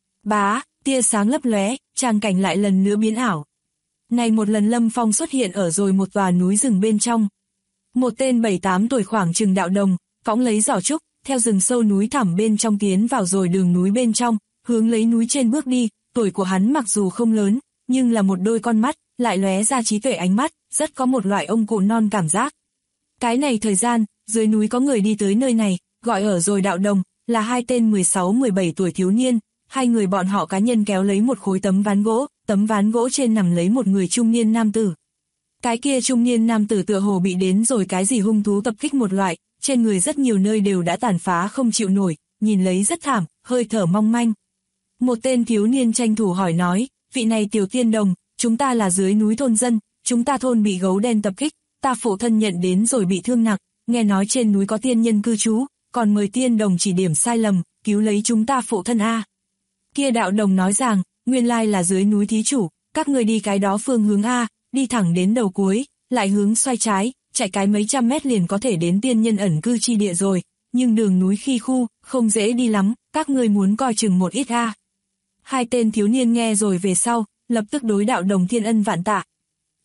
Bá, tia sáng lấp lóe, tràng cảnh lại lần nữa biến ảo. Này một lần Lâm Phong xuất hiện ở rồi một tòa núi rừng bên trong. Một tên 7-8 tuổi khoảng chừng đạo đồng, cõng lấy giỏ trúc, theo rừng sâu núi thẳm bên trong tiến vào rồi đường núi bên trong, hướng lấy núi trên bước đi, tuổi của hắn mặc dù không lớn, nhưng là một đôi con mắt, lại lóe ra trí tuệ ánh mắt, rất có một loại ông cụ non cảm giác. Cái này thời gian, dưới núi có người đi tới nơi này, gọi ở rồi đạo đồng, là hai tên 16-17 tuổi thiếu niên, hai người bọn họ cá nhân kéo lấy một khối tấm ván gỗ trên nằm lấy một người trung niên nam tử. Cái kia trung niên nam tử tựa hồ bị đến rồi cái gì hung thú tập kích một loại, trên người rất nhiều nơi đều đã tàn phá không chịu nổi, nhìn lấy rất thảm, hơi thở mong manh. Một tên thiếu niên tranh thủ hỏi nói, vị này tiểu tiên đồng, chúng ta là dưới núi thôn dân, chúng ta thôn bị gấu đen tập kích, ta phụ thân nhận đến rồi bị thương nặng, nghe nói trên núi có tiên nhân cư trú, còn mời tiên đồng chỉ điểm sai lầm, cứu lấy chúng ta phụ thân a. Kia đạo đồng nói rằng, nguyên lai là dưới núi thí chủ, các người đi cái đó phương hướng a, đi thẳng đến đầu cuối, lại hướng xoay trái, chạy cái mấy trăm mét liền có thể đến tiên nhân ẩn cư chi địa rồi, nhưng đường núi khi khu, không dễ đi lắm, các người muốn coi chừng một ít a. Hai tên thiếu niên nghe rồi về sau, lập tức đối đạo đồng thiên ân vạn tạ.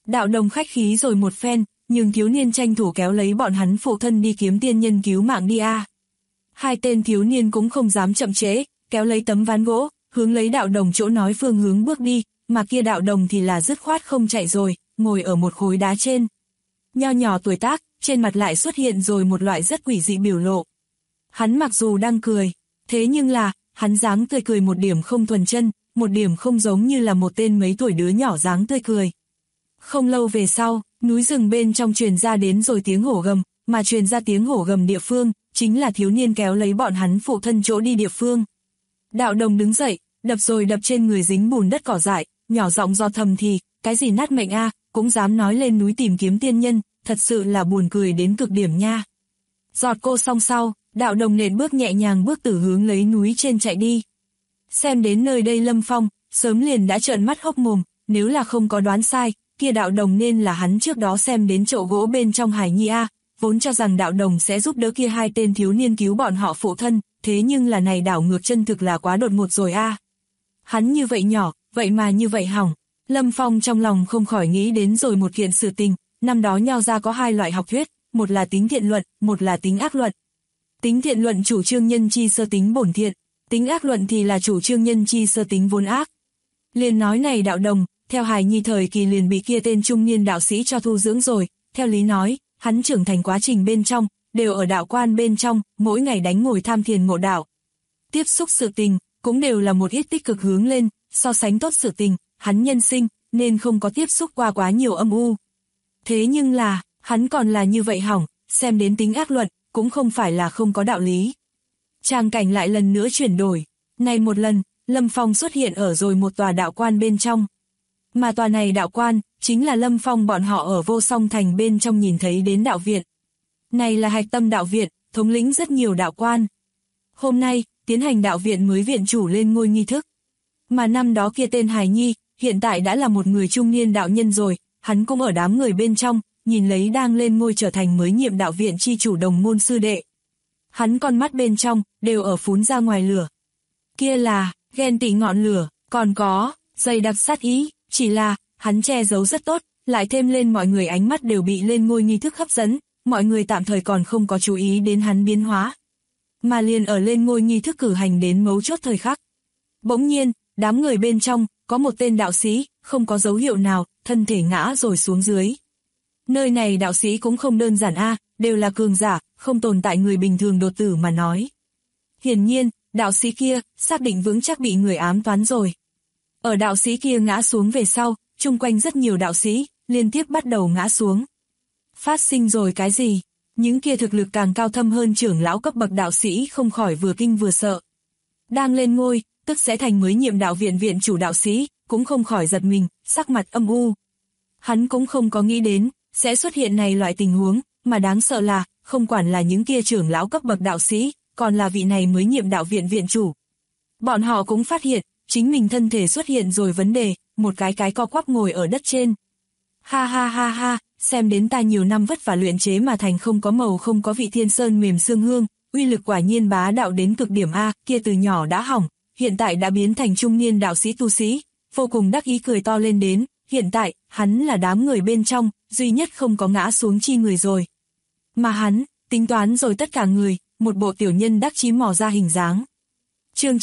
Đạo đồng khách khí rồi một phen, nhưng thiếu niên tranh thủ kéo lấy bọn hắn phụ thân đi kiếm tiên nhân cứu mạng đi a. Hai tên thiếu niên cũng không dám chậm trễ, kéo lấy tấm ván gỗ, hướng lấy đạo đồng chỗ nói phương hướng bước đi, mà kia đạo đồng thì là dứt khoát không chạy rồi, ngồi ở một khối đá trên. Nho nhỏ tuổi tác, trên mặt lại xuất hiện rồi một loại rất quỷ dị biểu lộ. Hắn mặc dù đang cười, thế nhưng là, hắn dáng tươi cười một điểm không thuần chân, một điểm không giống như là một tên mấy tuổi đứa nhỏ dáng tươi cười. Không lâu về sau, núi rừng bên trong truyền ra đến rồi tiếng hổ gầm, mà truyền ra tiếng hổ gầm địa phương, chính là thiếu niên kéo lấy bọn hắn phụ thân chỗ đi địa phương. Đạo đồng đứng dậy, đập rồi đập trên người dính bùn đất cỏ dại, nhỏ giọng do thầm thì, cái gì nát mệnh a, cũng dám nói lên núi tìm kiếm tiên nhân, thật sự là buồn cười đến cực điểm nha. Giọt cô xong sau, đạo đồng nện bước nhẹ nhàng bước từ hướng lấy núi trên chạy đi. Xem đến nơi đây Lâm Phong, sớm liền đã trợn mắt hốc mồm, nếu là không có đoán sai, kia đạo đồng nên là hắn trước đó xem đến chậu gỗ bên trong hải nhi a, vốn cho rằng đạo đồng sẽ giúp đỡ kia hai tên thiếu niên cứu bọn họ phụ thân, thế nhưng là này đảo ngược chân thực là quá đột ngột rồi a. Hắn như vậy nhỏ, vậy mà như vậy hỏng. Lâm Phong trong lòng không khỏi nghĩ đến rồi một kiện sự tình, năm đó Nho gia có hai loại học thuyết, một là tính thiện luận, một là tính ác luận. Tính thiện luận chủ trương nhân chi sơ tính bổn thiện, tính ác luận thì là chủ trương nhân chi sơ tính vốn ác. Liền nói này đạo đồng, theo hài nhi thời kỳ liền bị kia tên trung niên đạo sĩ cho thu dưỡng rồi, theo lý nói, hắn trưởng thành quá trình bên trong, đều ở đạo quan bên trong, mỗi ngày đánh ngồi tham thiền ngộ đạo. Tiếp xúc sự tình, cũng đều là một ít tích cực hướng lên, so sánh tốt sự tình, hắn nhân sinh, nên không có tiếp xúc qua quá nhiều âm u. Thế nhưng là, hắn còn là như vậy hỏng, xem đến tính ác luận, cũng không phải là không có đạo lý. Tràng cảnh lại lần nữa chuyển đổi, này một lần, Lâm Phong xuất hiện ở rồi một tòa đạo quan bên trong. Mà tòa này đạo quan, chính là Lâm Phong bọn họ ở Vô Song Thành bên trong nhìn thấy đến đạo viện. Này là hạch tâm đạo viện, thống lĩnh rất nhiều đạo quan. Hôm nay, tiến hành đạo viện mới viện chủ lên ngôi nghi thức. Mà năm đó kia tên Hải Nhi, hiện tại đã là một người trung niên đạo nhân rồi, hắn cũng ở đám người bên trong, nhìn lấy đang lên ngôi trở thành mới nhiệm đạo viện chi chủ đồng môn sư đệ. Hắn con mắt bên trong, đều ở phún ra ngoài lửa. Kia là, ghen tị ngọn lửa, còn có, dày đặc sát ý, chỉ là, hắn che giấu rất tốt, lại thêm lên mọi người ánh mắt đều bị lên ngôi nghi thức hấp dẫn, mọi người tạm thời còn không có chú ý đến hắn biến hóa. Mà liền ở lên ngôi nghi thức cử hành đến mấu chốt thời khắc. Bỗng nhiên, đám người bên trong, có một tên đạo sĩ, không có dấu hiệu nào, thân thể ngã rồi xuống dưới. Nơi này đạo sĩ cũng không đơn giản a, đều là cường giả, không tồn tại người bình thường đột tử mà nói. Hiển nhiên, đạo sĩ kia, xác định vững chắc bị người ám toán rồi. Ở đạo sĩ kia ngã xuống về sau, chung quanh rất nhiều đạo sĩ, liên tiếp bắt đầu ngã xuống. Phát sinh rồi cái gì? Những kia thực lực càng cao thâm hơn trưởng lão cấp bậc đạo sĩ không khỏi vừa kinh vừa sợ. Đang lên ngôi, tức sẽ thành mới nhiệm đạo viện viện chủ đạo sĩ, cũng không khỏi giật mình, sắc mặt âm u. Hắn cũng không có nghĩ đến, sẽ xuất hiện này loại tình huống, mà đáng sợ là, không quản là những kia trưởng lão cấp bậc đạo sĩ, còn là vị này mới nhiệm đạo viện viện chủ. Bọn họ cũng phát hiện, chính mình thân thể xuất hiện rồi vấn đề, một cái co quắp ngồi ở đất trên. Ha ha ha ha, xem đến ta nhiều năm vất vả luyện chế mà thành không có màu không có vị thiên sơn mềm xương hương, uy lực quả nhiên bá đạo đến cực điểm a, kia từ nhỏ đã hỏng, hiện tại đã biến thành trung niên đạo sĩ tu sĩ, vô cùng đắc ý cười to lên đến, hiện tại, hắn là đám người bên trong, duy nhất không có ngã xuống chi người rồi. Mà hắn, tính toán rồi tất cả người, một bộ tiểu nhân đắc chí mò ra hình dáng. Chương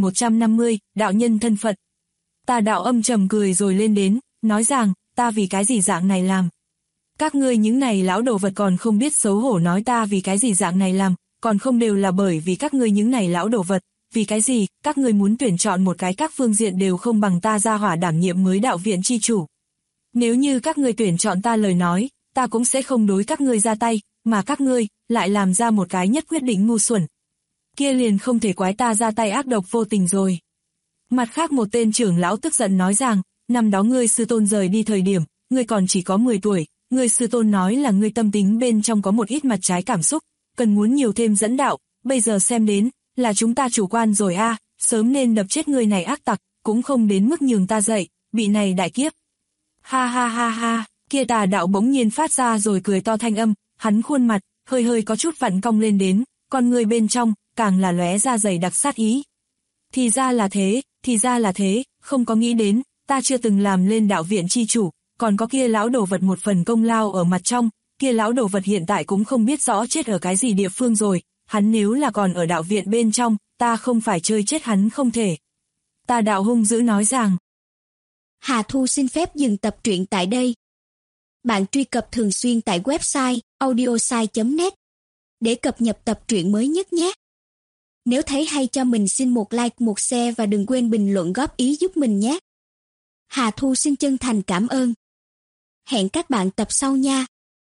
9150, đạo nhân thân phận. Tà đạo âm trầm cười rồi lên đến, nói rằng, ta vì cái gì dạng này làm. Các ngươi những này lão đồ vật còn không biết xấu hổ nói ta vì cái gì dạng này làm, còn không đều là bởi vì các ngươi những này lão đồ vật, vì cái gì, các ngươi muốn tuyển chọn một cái các phương diện đều không bằng ta ra hỏa đảm nhiệm mới đạo viện chi chủ. Nếu như các ngươi tuyển chọn ta lời nói, ta cũng sẽ không đối các ngươi ra tay, mà các ngươi lại làm ra một cái nhất quyết định ngu xuẩn. Kia liền không thể quái ta ra tay ác độc vô tình rồi. Mặt khác một tên trưởng lão tức giận nói rằng, năm đó ngươi sư tôn rời đi thời điểm, ngươi còn chỉ có 10 tuổi, ngươi sư tôn nói là ngươi tâm tính bên trong có một ít mặt trái cảm xúc, cần muốn nhiều thêm dẫn đạo, bây giờ xem đến, là chúng ta chủ quan rồi a, sớm nên đập chết ngươi này ác tặc, cũng không đến mức nhường ta dậy, bị này đại kiếp. Ha ha ha ha, kia tà đạo bỗng nhiên phát ra rồi cười to thanh âm, hắn khuôn mặt, hơi hơi có chút vặn cong lên đến, con người bên trong, càng là lóe ra dày đặc sát ý. Thì ra là thế, không có nghĩ đến, ta chưa từng làm lên đạo viện chi chủ, còn có kia lão đồ vật một phần công lao ở mặt trong, kia lão đồ vật hiện tại cũng không biết rõ chết ở cái gì địa phương rồi, hắn nếu là còn ở đạo viện bên trong, ta không phải chơi chết hắn không thể. Tà đạo hung dữ nói rằng. Hà Thu xin phép dừng tập truyện tại đây. Bạn truy cập thường xuyên tại website audiosai.net để cập nhật tập truyện mới nhất nhé. Nếu thấy hay cho mình xin một like, một share và đừng quên bình luận góp ý giúp mình nhé. Hà Thu xin chân thành cảm ơn. Hẹn các bạn tập sau nha.